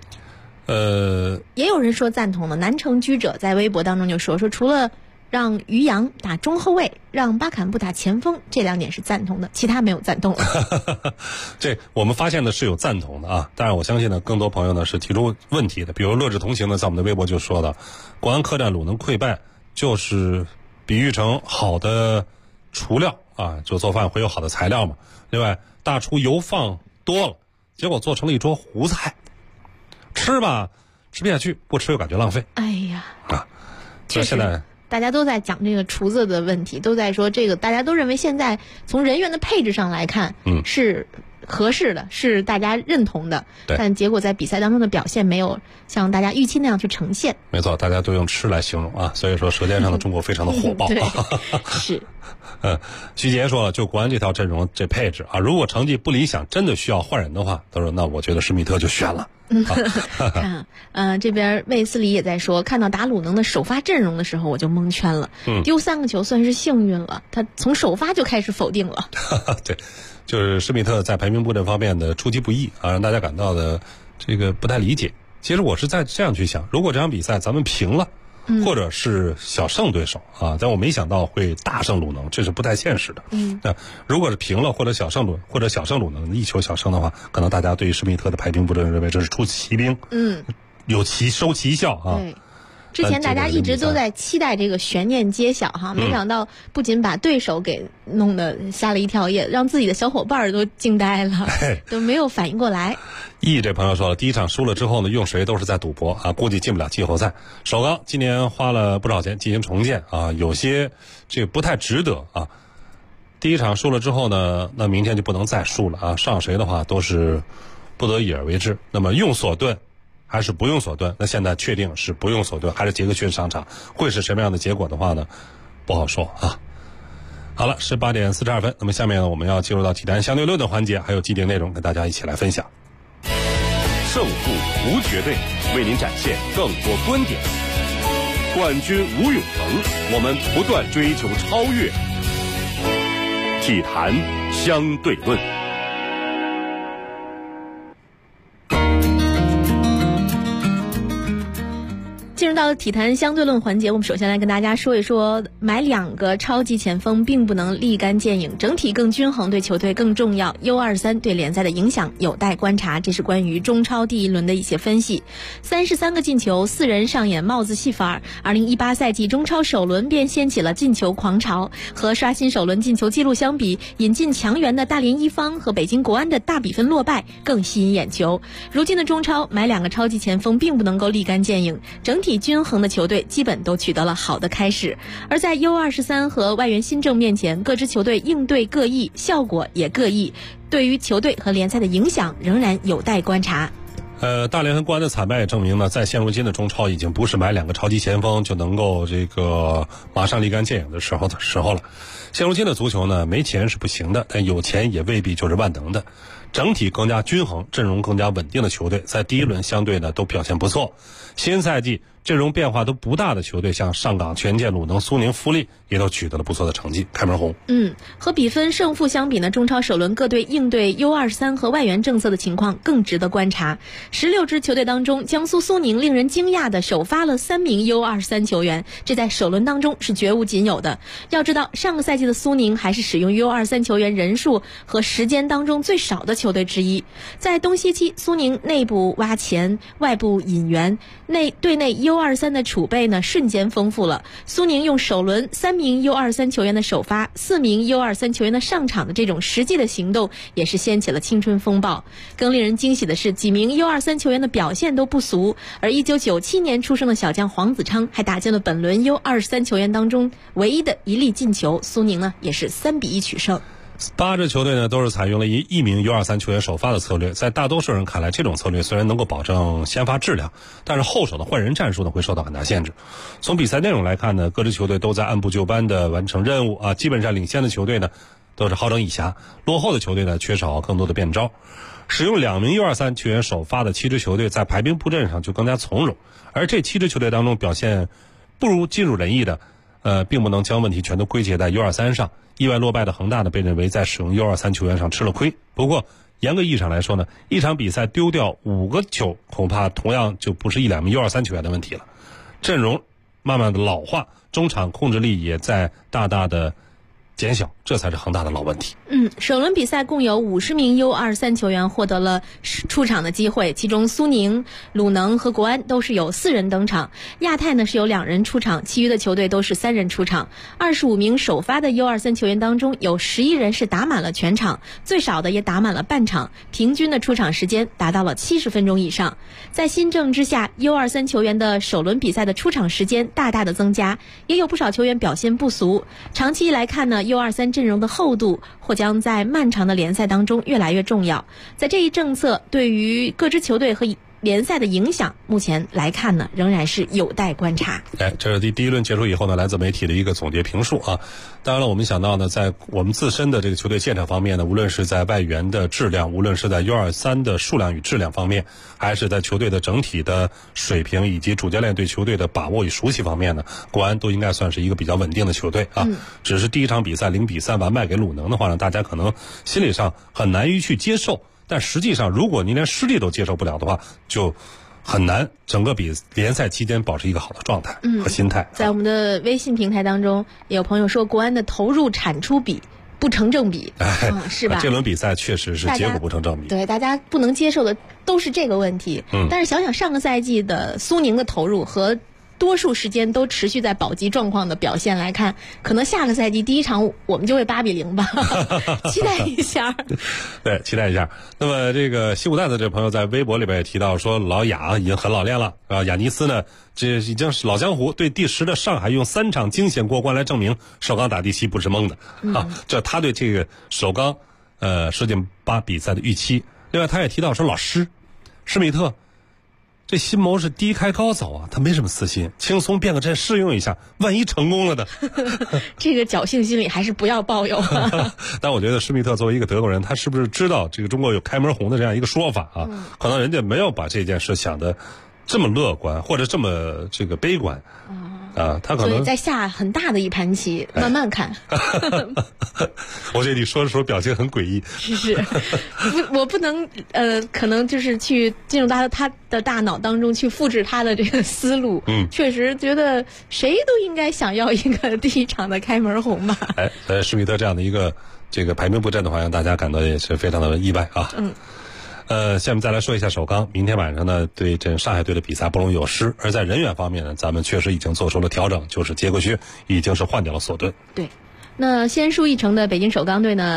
也有人说赞同的。南城居者在微博当中就说除了让于洋打中后卫，让巴坎布打前锋，这2点是赞同的，其他没有赞同了。 这我们发现的是有赞同的啊，但是我相信呢，更多朋友呢是提出问题的。比如乐之同行呢，在我们的微博就说了，国安客战鲁能溃败，就是比喻成好的厨料啊，就做饭会有好的材料嘛。另外，大厨油放多了，结果做成了一桌糊菜，吃吧吃不下去，不吃又感觉浪费。 哎呀啊，这现在大家都在讲这个厨子的问题，都在说这个，大家都认为现在从人员的配置上来看，是合适的，是大家认同的，但结果在比赛当中的表现没有像大家预期那样去呈现。 没错，大家都用吃来形容啊，所以说舌尖上的中国非常的火爆。 是。 徐杰说了，就国安这套阵容这配置啊，如果成绩不理想，真的需要换人的话，他说那我觉得施密特就选了。 这边魏斯里也在说，看到打鲁能的首发阵容的时候我就蒙圈了，丢3个球算是幸运了，他从首发就开始否定了。 对，就是施密特在排兵布阵方面的出其不意啊，让大家感到的这个不太理解。其实我是在这样去想，如果这场比赛咱们平了，或者是小胜对手啊，但我没想到会大胜鲁能，这是不太现实的。那如果是平了或者小胜鲁能1球小胜的话，可能大家对于施密特的排兵布阵认为这是出奇兵，有收奇效啊。 对，之前大家一直都在期待这个悬念揭晓哈，没想到不仅把对手给弄得吓了一跳，也让自己的小伙伴都惊呆了，都没有反应过来。 这朋友说了，第1场输了之后呢，用谁都是在赌博啊，估计进不了季后赛。首钢今年花了不少钱进行重建啊，有些这个不太值得啊。第1场输了之后呢，那明天就不能再输了啊，上谁的话都是不得已而为之。那么用索顿还是不用索顿？那现在确定是不用索顿，还是杰克逊上场，会是什么样的结果的话呢？不好说啊。好了，18点42分，那么下面呢，我们要进入到体坛相对论的环节，还有既定内容跟大家一起来分享。 胜负无绝对，为您展现更多观点。冠军无永恒，我们不断追求超越。体坛相对论。 进入到体坛相对论环节，我们首先来跟大家说一说，买2个超级前锋并不能立竿见影，整体更均衡对球队更重要。U23对联赛的影响有待观察，这是关于中超第1轮的一些分析。33个进球，4人上演帽子戏法。2018赛季中超首轮便掀起了进球狂潮，和刷新首轮进球纪录相比，引进强援的大连一方和北京国安的大比分落败更吸引眼球。如今的中超买2个超级前锋并不能够立竿见影，整体均均衡的球队基本都取得了好的开始。而在 U23 和外援新政面前，各支球队应对各异，效果也各异，对于球队和联赛的影响仍然有待观察。 大连和国安的惨败也证明呢，在现如今的中超已经不是买2个超级前锋就能够马上立竿见影的时候了。现如今的足球呢，没钱是不行的，但有钱也未必就是万能的。整体更加均衡、阵容更加稳定的球队，在第一轮相对呢都表现不错。新赛季阵容变化都不大的球队，像上港、权健、鲁能、苏宁、富力也都取得了不错的成绩，开门红。 和比分胜负相比呢，中超首轮各队应对 U23 和外援政策的情况更值得观察。16支球队当中，江苏苏宁令人惊讶的首发了3名 U23 球员，这在首轮当中是绝无仅有的。要知道，上个赛季的苏宁还是使用 U23 球员人数和时间当中最少的球队之一。在东西期，苏宁内部挖钱，外部引援，队内 U23 的储备呢瞬间丰富了。苏宁用首轮3名 U23 球员的首发，4名 U23 球员的上场的这种实际的行动，也是掀起了青春风暴。更令人惊喜的是，几名 U23 球员的表现都不俗，而1997年出生的小将黄子昌还打进了本轮 U23 球员当中唯一的一粒进球。苏宁呢也是3-1取胜。 8支球队呢都是采用了一名 U23 球员首发的策略，在大多数人看来，这种策略虽然能够保证先发质量，但是后手的换人战术呢会受到很大限制。从比赛内容来看呢，各支球队都在按部就班的完成任务啊，基本上领先的球队呢都是好整以暇，落后的球队呢缺少更多的变招。使用2名 U23 球员首发的7支球队在排兵布阵上就更加从容，而这7支球队当中表现不如尽如人意的并不能将问题全都归结在 U23 上。意外落败的恒大呢，被认为在使用 U23 球员上吃了亏。不过严格意义上来说呢，一场比赛丢掉5个球，恐怕同样就不是1-2名 U23 球员的问题了。阵容慢慢的老化，中场控制力也在大大的减小，这才是恒大的老问题。 首轮比赛共有50名 U23 球员获得了出场的机会，其中苏宁、鲁能和国安都是有4人登场，亚太呢是有2人出场，其余的球队都是3人出场。25名首发的 U23 球员当中，有11人是打满了全场，最少的也打满了半场，平均的出场时间达到了70分钟以上。在新政之下， U23 球员的首轮比赛的出场时间大大的增加，也有不少球员表现不俗。长期来看呢，U23 阵容的厚度或将在漫长的联赛当中越来越重要。在这一政策对于各支球队和联赛的影响，目前来看呢，仍然是有待观察。 这是第一轮结束以后呢，来自媒体的一个总结评述啊。当然了，我们想到呢，在我们自身的这个球队建设方面呢，无论是在外援的质量，无论是在 U23 的数量与质量方面，还是在球队的整体的水平以及主教练对球队的把握与熟悉方面呢，国安都应该算是一个比较稳定的球队啊。只是第一场比赛0-3完卖给鲁能的话呢，大家可能心理上很难于去接受。但实际上，如果您连失利都接受不了的话，就很难整个联赛期间保持一个好的状态和心态。 在我们的微信平台当中，有朋友说国安的投入产出比不成正比，是吧？ 这轮比赛确实是结果不成正比。 对，大家不能接受的都是这个问题。但是想想上个赛季的苏宁的投入和多数时间都持续在保级状况的表现来看，可能下个赛季第一场我们就会8-0吧，期待一下。 对，期待一下。那么这个西武蛋的这朋友在微博里边也提到说，老雅已经很老练了啊，雅尼斯呢这已经是老江湖，对第10的上海用3场惊险过关来证明首钢打第7不是蒙的啊。这他对这个首钢世锦8比赛的预期。另外他也提到说，老施密特这心谋是低开高走啊，他没什么私心，轻松变个阵试用一下，万一成功了呢？ 这个侥幸心理还是不要抱有。 但我觉得施密特作为一个德国人，他是不是知道这个中国有开门红的这样一个说法啊？可能人家没有把这件事想得这么乐观，或者这么悲观。他可能所以在下很大的一盘棋，慢慢看。 我觉得你说的时候表情很诡异。 是，我不能可能就是去进入他的大脑当中去复制他的这个思路。确实觉得谁都应该想要一个第一场的开门红吧。 施密特这样的一个这个排兵布阵的话，让大家感到也是非常的意外啊。下面再来说一下首钢，明天晚上呢对阵上海队的比赛不容有失。而在人员方面呢，咱们确实已经做出了调整，就是杰克逊已经是换掉了索顿。 对，那先输一城的北京首钢队呢，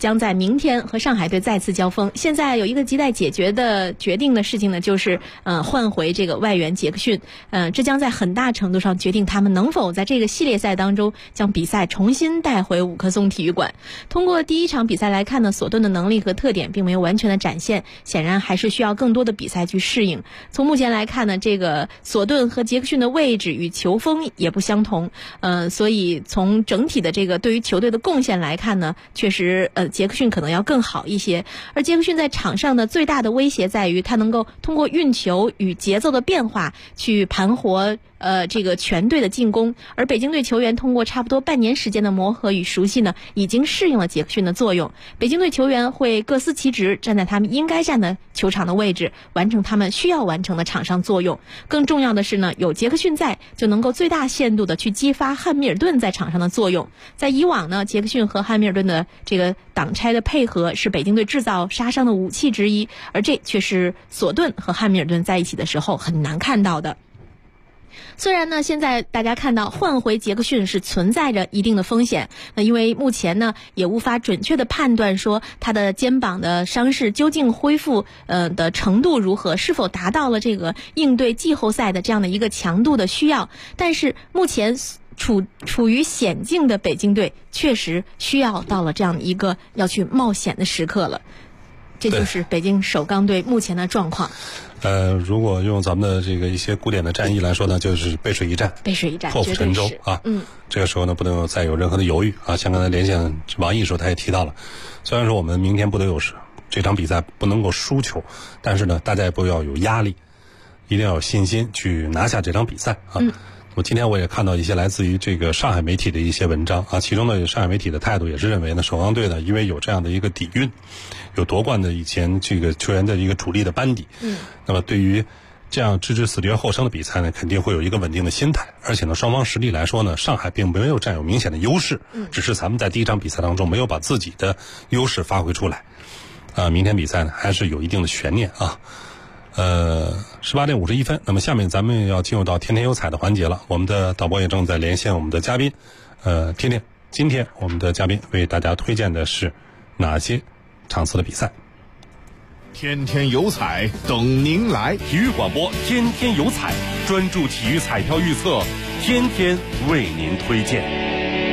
将在明天和上海队再次交锋。现在有一个亟待解决的决定的事情呢，就是换回这个外援杰克逊，这将在很大程度上决定他们能否在这个系列赛当中将比赛重新带回五棵松体育馆。通过第一场比赛来看呢，索顿的能力和特点并没有完全的展现，显然还是需要更多的比赛去适应。从目前来看呢，这个索顿和杰克逊的位置与球风也不相同，所以从整体的这个对于球队的贡献来看呢，确实杰克逊可能要更好一些。而杰克逊在场上的最大的威胁在于他能够通过运球与节奏的变化去盘活这个全队的进攻，而北京队球员通过差不多半年时间的磨合与熟悉呢，已经适应了杰克逊的作用。北京队球员会各司其职，站在他们应该站的球场的位置，完成他们需要完成的场上作用。更重要的是呢，有杰克逊在，就能够最大限度的去激发汉密尔顿在场上的作用。在以往呢，杰克逊和汉密尔顿的这个挡拆的配合是北京队制造杀伤的武器之一，而这却是索顿和汉密尔顿在一起的时候很难看到的。虽然呢，现在大家看到换回杰克逊是存在着一定的风险，因为目前呢也无法准确的判断说他的肩膀的伤势究竟恢复的程度如何，是否达到了这个应对季后赛的这样的一个强度的需要。但是目前处于险境的北京队确实需要到了这样一个要去冒险的时刻了。这就是北京首钢队目前的状况。 如果用咱们的这个一些古典的战役来说呢，就是背水一战，破釜沉舟啊。这个时候呢，不能再有任何的犹豫啊。像刚才连线王毅的时候，他也提到了，虽然说我们明天不得有失，这场比赛不能够输球，但是呢，大家也不要有压力，一定要有信心去拿下这场比赛啊。今天我也看到一些来自于这个上海媒体的一些文章啊，其中呢，上海媒体的态度也是认为呢，首钢队呢，因为有这样的一个底蕴，有夺冠的以前这个球员的一个主力的班底，那么对于这样置之死地而后生的比赛呢，肯定会有一个稳定的心态，而且呢，双方实力来说呢，上海并没有占有明显的优势，只是咱们在第一场比赛当中没有把自己的优势发挥出来，明天比赛呢还是有一定的悬念啊。18点51分，那么下面咱们要进入到天天有彩的环节了。我们的导播也正在连线我们的嘉宾，天天，今天我们的嘉宾为大家推荐的是哪些场次的比赛？ 天天有彩等您来， 体育广播天天有彩，专注体育彩票预测，天天为您推荐。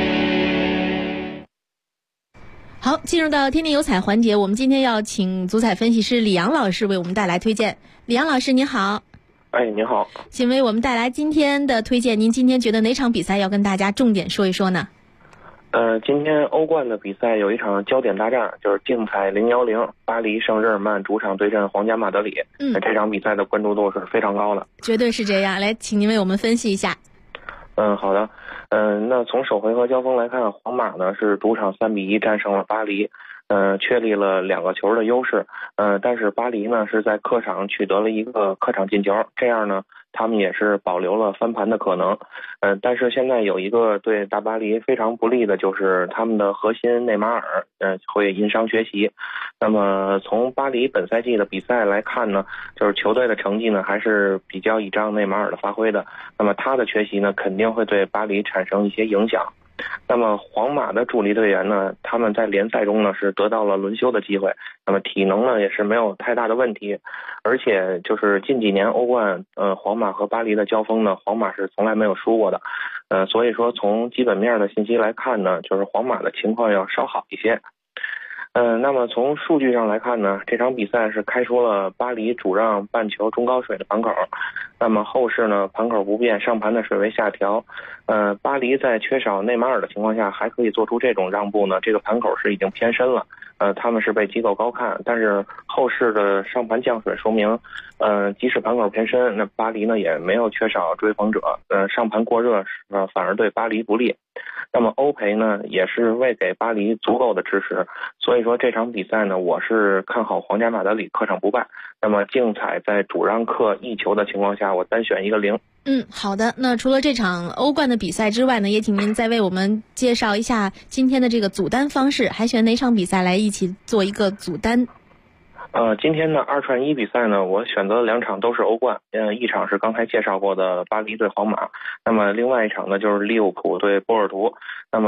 好，进入到天天有彩环节，我们今天要请足彩分析师李阳老师为我们带来推荐。李阳老师您好。 您好， 请为我们带来今天的推荐，您今天觉得哪场比赛要跟大家重点说一说呢？ 今天欧冠的比赛有一场焦点大战，就是竞彩010，巴黎圣日耳曼主场对阵皇家马德里。这场比赛的关注度是非常高的。 绝对是这样，来，请您为我们分析一下。 好的。那从首回合交锋来看，皇马呢是主场3-1战胜了巴黎，确立了2个球的优势。但是巴黎呢是在客场取得了一个客场进球，这样呢他们也是保留了翻盘的可能。但是现在有一个对大巴黎非常不利的，就是他们的核心内马尔会因伤缺席。那么从巴黎本赛季的比赛来看呢，就是球队的成绩呢还是比较倚仗内马尔的发挥的。那么他的缺席呢肯定会对巴黎产生一些影响。那么皇马的主力队员呢，他们在联赛中呢是得到了轮休的机会，那么体能呢也是没有太大的问题。而且就是近几年欧冠皇马和巴黎的交锋呢，皇马是从来没有输过的。所以说从基本面的信息来看呢，就是皇马的情况要稍好一些。那么从数据上来看呢，这场比赛是开出了巴黎主让半球中高水的盘口。那么后市呢，盘口不变，上盘的水位下调。巴黎在缺少内马尔的情况下还可以做出这种让步呢，这个盘口是已经偏深了。他们是被机构高看，但是后市的上盘降水说明，即使盘口偏深，那巴黎呢也没有缺少追捧者。上盘过热反而对巴黎不利。那么欧赔呢也是未给巴黎足够的支持，所以说这场比赛呢，我是看好皇家马德里客场不败。那么竞彩在主让客1球的情况下，我单选一个0。 好的。那除了这场欧冠的比赛之外呢，也请您再为我们介绍一下今天的这个组单方式，还选哪场比赛来一起做一个组单？ 今天的2串1比赛呢，我选择的2场都是欧冠。一场是刚才介绍过的巴黎对皇马，那么另外一场呢就是利物浦对波尔图。那么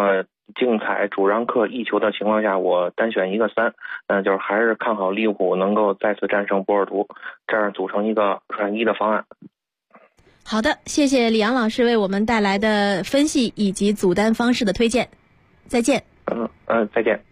竞彩主让客1球的情况下，我单选一个3，就是还是看好利物浦能够再次战胜波尔图，这样组成一个2-1的方案。 好的，谢谢李阳老师为我们带来的分析以及组单方式的推荐。再见。 再见。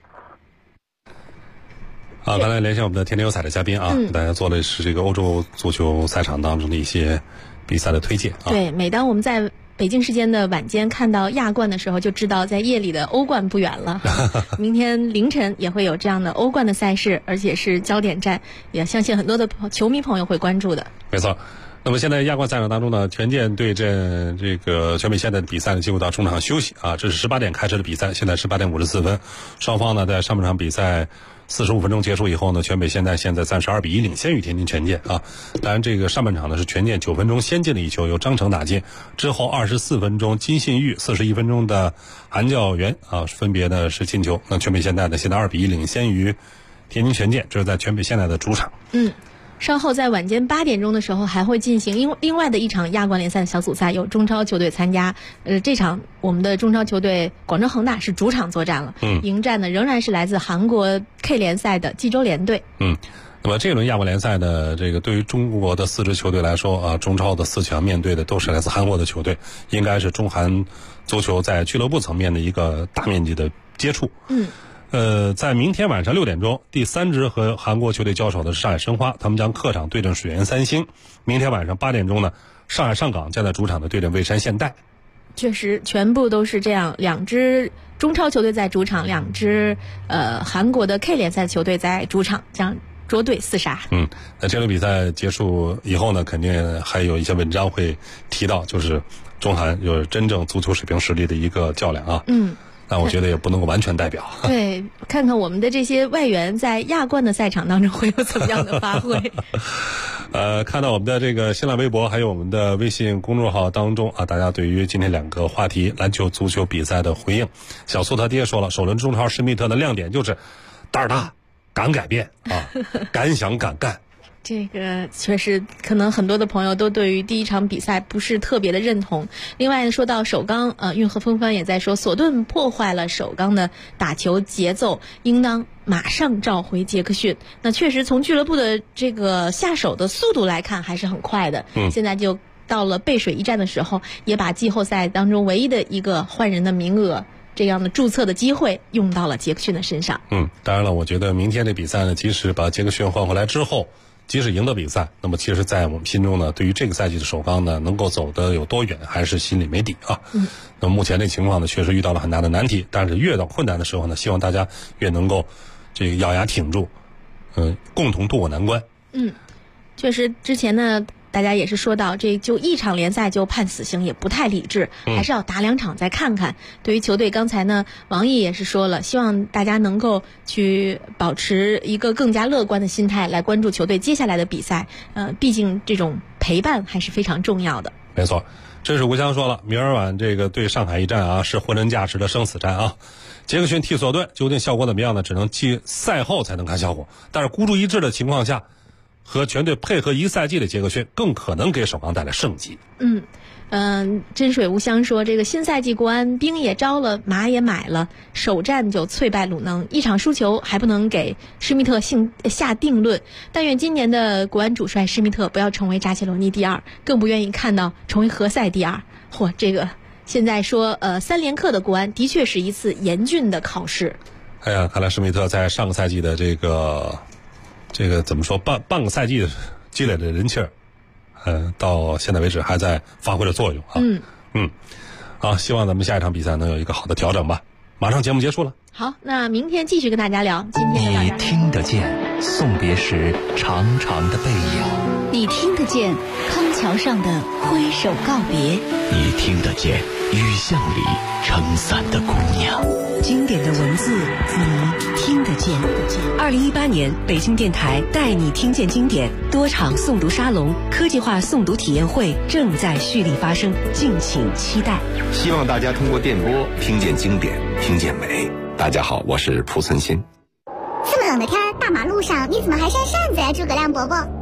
好，刚才连线我们的天天有彩的嘉宾啊，给大家做的是这个欧洲足球赛场当中的一些比赛的推荐啊。 对，每当我们在北京时间的晚间看到亚冠的时候，就知道在夜里的欧冠不远了。明天凌晨也会有这样的欧冠的赛事，而且是焦点战，也相信很多的球迷朋友会关注的。 没错。那么现在亚冠赛场当中呢，权健对阵这个全北现代的比赛呢，进入到中场休息啊。这是18点开始的比赛，现在18点54分，双方呢在上半场比赛45分钟结束以后呢，全北现代现在暂时2-1领先于天津权健啊。当然这个上半场呢是权健9分钟先进了一球，由张成打进，之后24分钟金信玉，41分钟的韩教元啊，分别呢是进球。那全北现代呢现在2-1领先于天津权健，这是在全北现代的主场。 稍后在晚间8点钟的时候还会进行另外的一场亚冠联赛的小组赛，有中超球队参加。这场我们的中超球队广州恒大是主场作战了，迎战的仍然是来自韩国 K 联赛的济州联队。 那么这轮亚冠联赛呢，这个对于中国的4支球队来说啊，中超的4强面对的都是来自韩国的球队，应该是中韩足球在俱乐部层面的一个大面积的接触。在明天晚上6点钟，第3支和韩国球队交手的是上海申花，他们将客场对阵水原三星。明天晚上8点钟呢，上海上港将在主场的对阵蔚山现代。 确实，全部都是这样，2支中超球队在主场，2支韩国的 K 联赛球队在主场，将捉对厮杀。 那这轮比赛结束以后呢，肯定还有一些文章会提到，就是中韩就是真正足球水平实力的一个较量啊。那我觉得也不能够完全代表。 对，看看我们的这些外援在亚冠的赛场当中会有怎么样的发挥。 看到我们的这个新浪微博还有我们的微信公众号当中啊，大家对于今天2个话题篮球、足球比赛的回应。小苏他爹说了，首轮中超施密特的亮点就是胆儿大、敢改变啊，敢想敢干。 这个确实可能很多的朋友都对于第一场比赛不是特别的认同。另外说到首钢，运河风帆也在说，索顿破坏了首钢的打球节奏，应当马上召回杰克逊。那确实从俱乐部的这个下手的速度来看还是很快的。现在就到了背水一战的时候，也把季后赛当中唯一的一个换人的名额这样的注册的机会用到了杰克逊的身上。 当然了，我觉得明天这比赛呢，即使把杰克逊换回来之后，即使赢得比赛，那么其实在我们心中呢，对于这个赛季的首钢呢，能够走得有多远，还是心里没底啊。那么目前这情况呢，确实遇到了很大的难题，但是越到困难的时候呢，希望大家越能够这个咬牙挺住，共同渡过难关。 确实之前呢，大家也是说到，这就一场联赛就判死刑也不太理智，还是要打2场再看看。对于球队，刚才呢王毅也是说了，希望大家能够去保持一个更加乐观的心态来关注球队接下来的比赛。毕竟这种陪伴还是非常重要的。 没错，真是吴翔说了，明儿晚这个对上海一战啊，是货真价实的生死战啊。杰克逊踢索顿究竟效果怎么样呢？只能赛后才能看效果。但是孤注一掷的情况下，和全队配合1赛季的杰克逊更可能给首钢带来胜绩。 真水无香说，这个新赛季国安兵也招了，马也买了，首战就脆败鲁能，一场输球还不能给施密特下定论。但愿今年的国安主帅施密特不要成为扎切罗尼第2，更不愿意看到成为何塞第2。这个现在说3连克的国安的确是一次严峻的考试。 哎呀，看来施密特在上个赛季的这个怎么说半个赛季积累的人气儿，到现在为止还在发挥着作用啊。希望咱们下一场比赛能有一个好的调整吧。马上节目结束了。 好，那明天继续跟大家聊。今天的你听得见送别时长长的背影， 你听得见康桥上的挥手告别， 你听得见雨巷里撑伞的姑娘。 经典的文字，你听得见。2018年北京电台带你听见经典多场诵读沙龙、科技化诵读体验会正在蓄力发生，敬请期待。 希望大家通过电波听见经典，听见美。大家好，我是蒲存昕。 这么冷的天，大马路上你怎么还扇扇子呀，诸葛亮伯伯？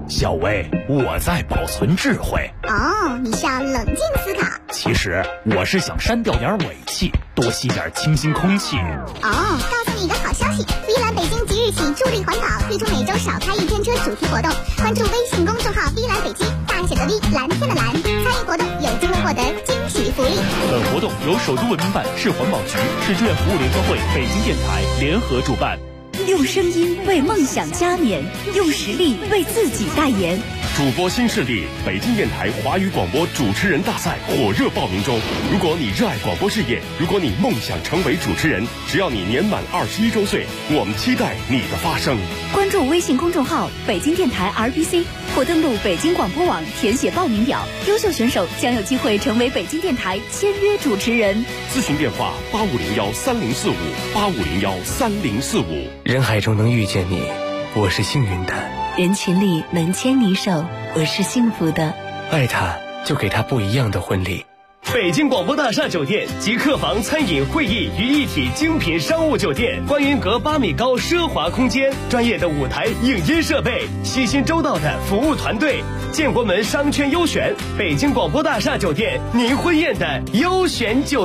小薇，我在保存智慧。 哦，你是要冷静思考。 其实我是想删掉点尾气，多吸点清新空气。 哦，告诉你一个好消息，微蓝北京即日起助力环保，推出每周少开一天车主题活动。关注微信公众号微蓝北京，大写的 V， 蓝天的蓝，参与活动有机会获得惊喜福利。 本活动由首都文明办、市环保局、市志愿服务联合会、北京电台联合主办。 用声音为梦想加冕，用实力为自己代言。 主播新势力北京电台华语广播主持人大赛火热报名中。如果你热爱广播事业，如果你梦想成为主持人，只要你年满21周岁，我们期待你的发声。 关注微信公众号北京电台 RBC， 或登录北京广播网填写报名表，优秀选手将有机会成为北京电台签约主持人。 咨询电话85013045 85013045。 人海中能遇见你，我是幸运的； 人群里能牵你手，我是幸福的。 爱他，就给他不一样的婚礼。 北京广播大厦酒店集客房、餐饮、会议于一体精品商务酒店，观云阁8米高奢华空间，专业的舞台影音设备，悉心周到的服务团队，建国门商圈优选，北京广播大厦酒店您婚宴的优选酒店。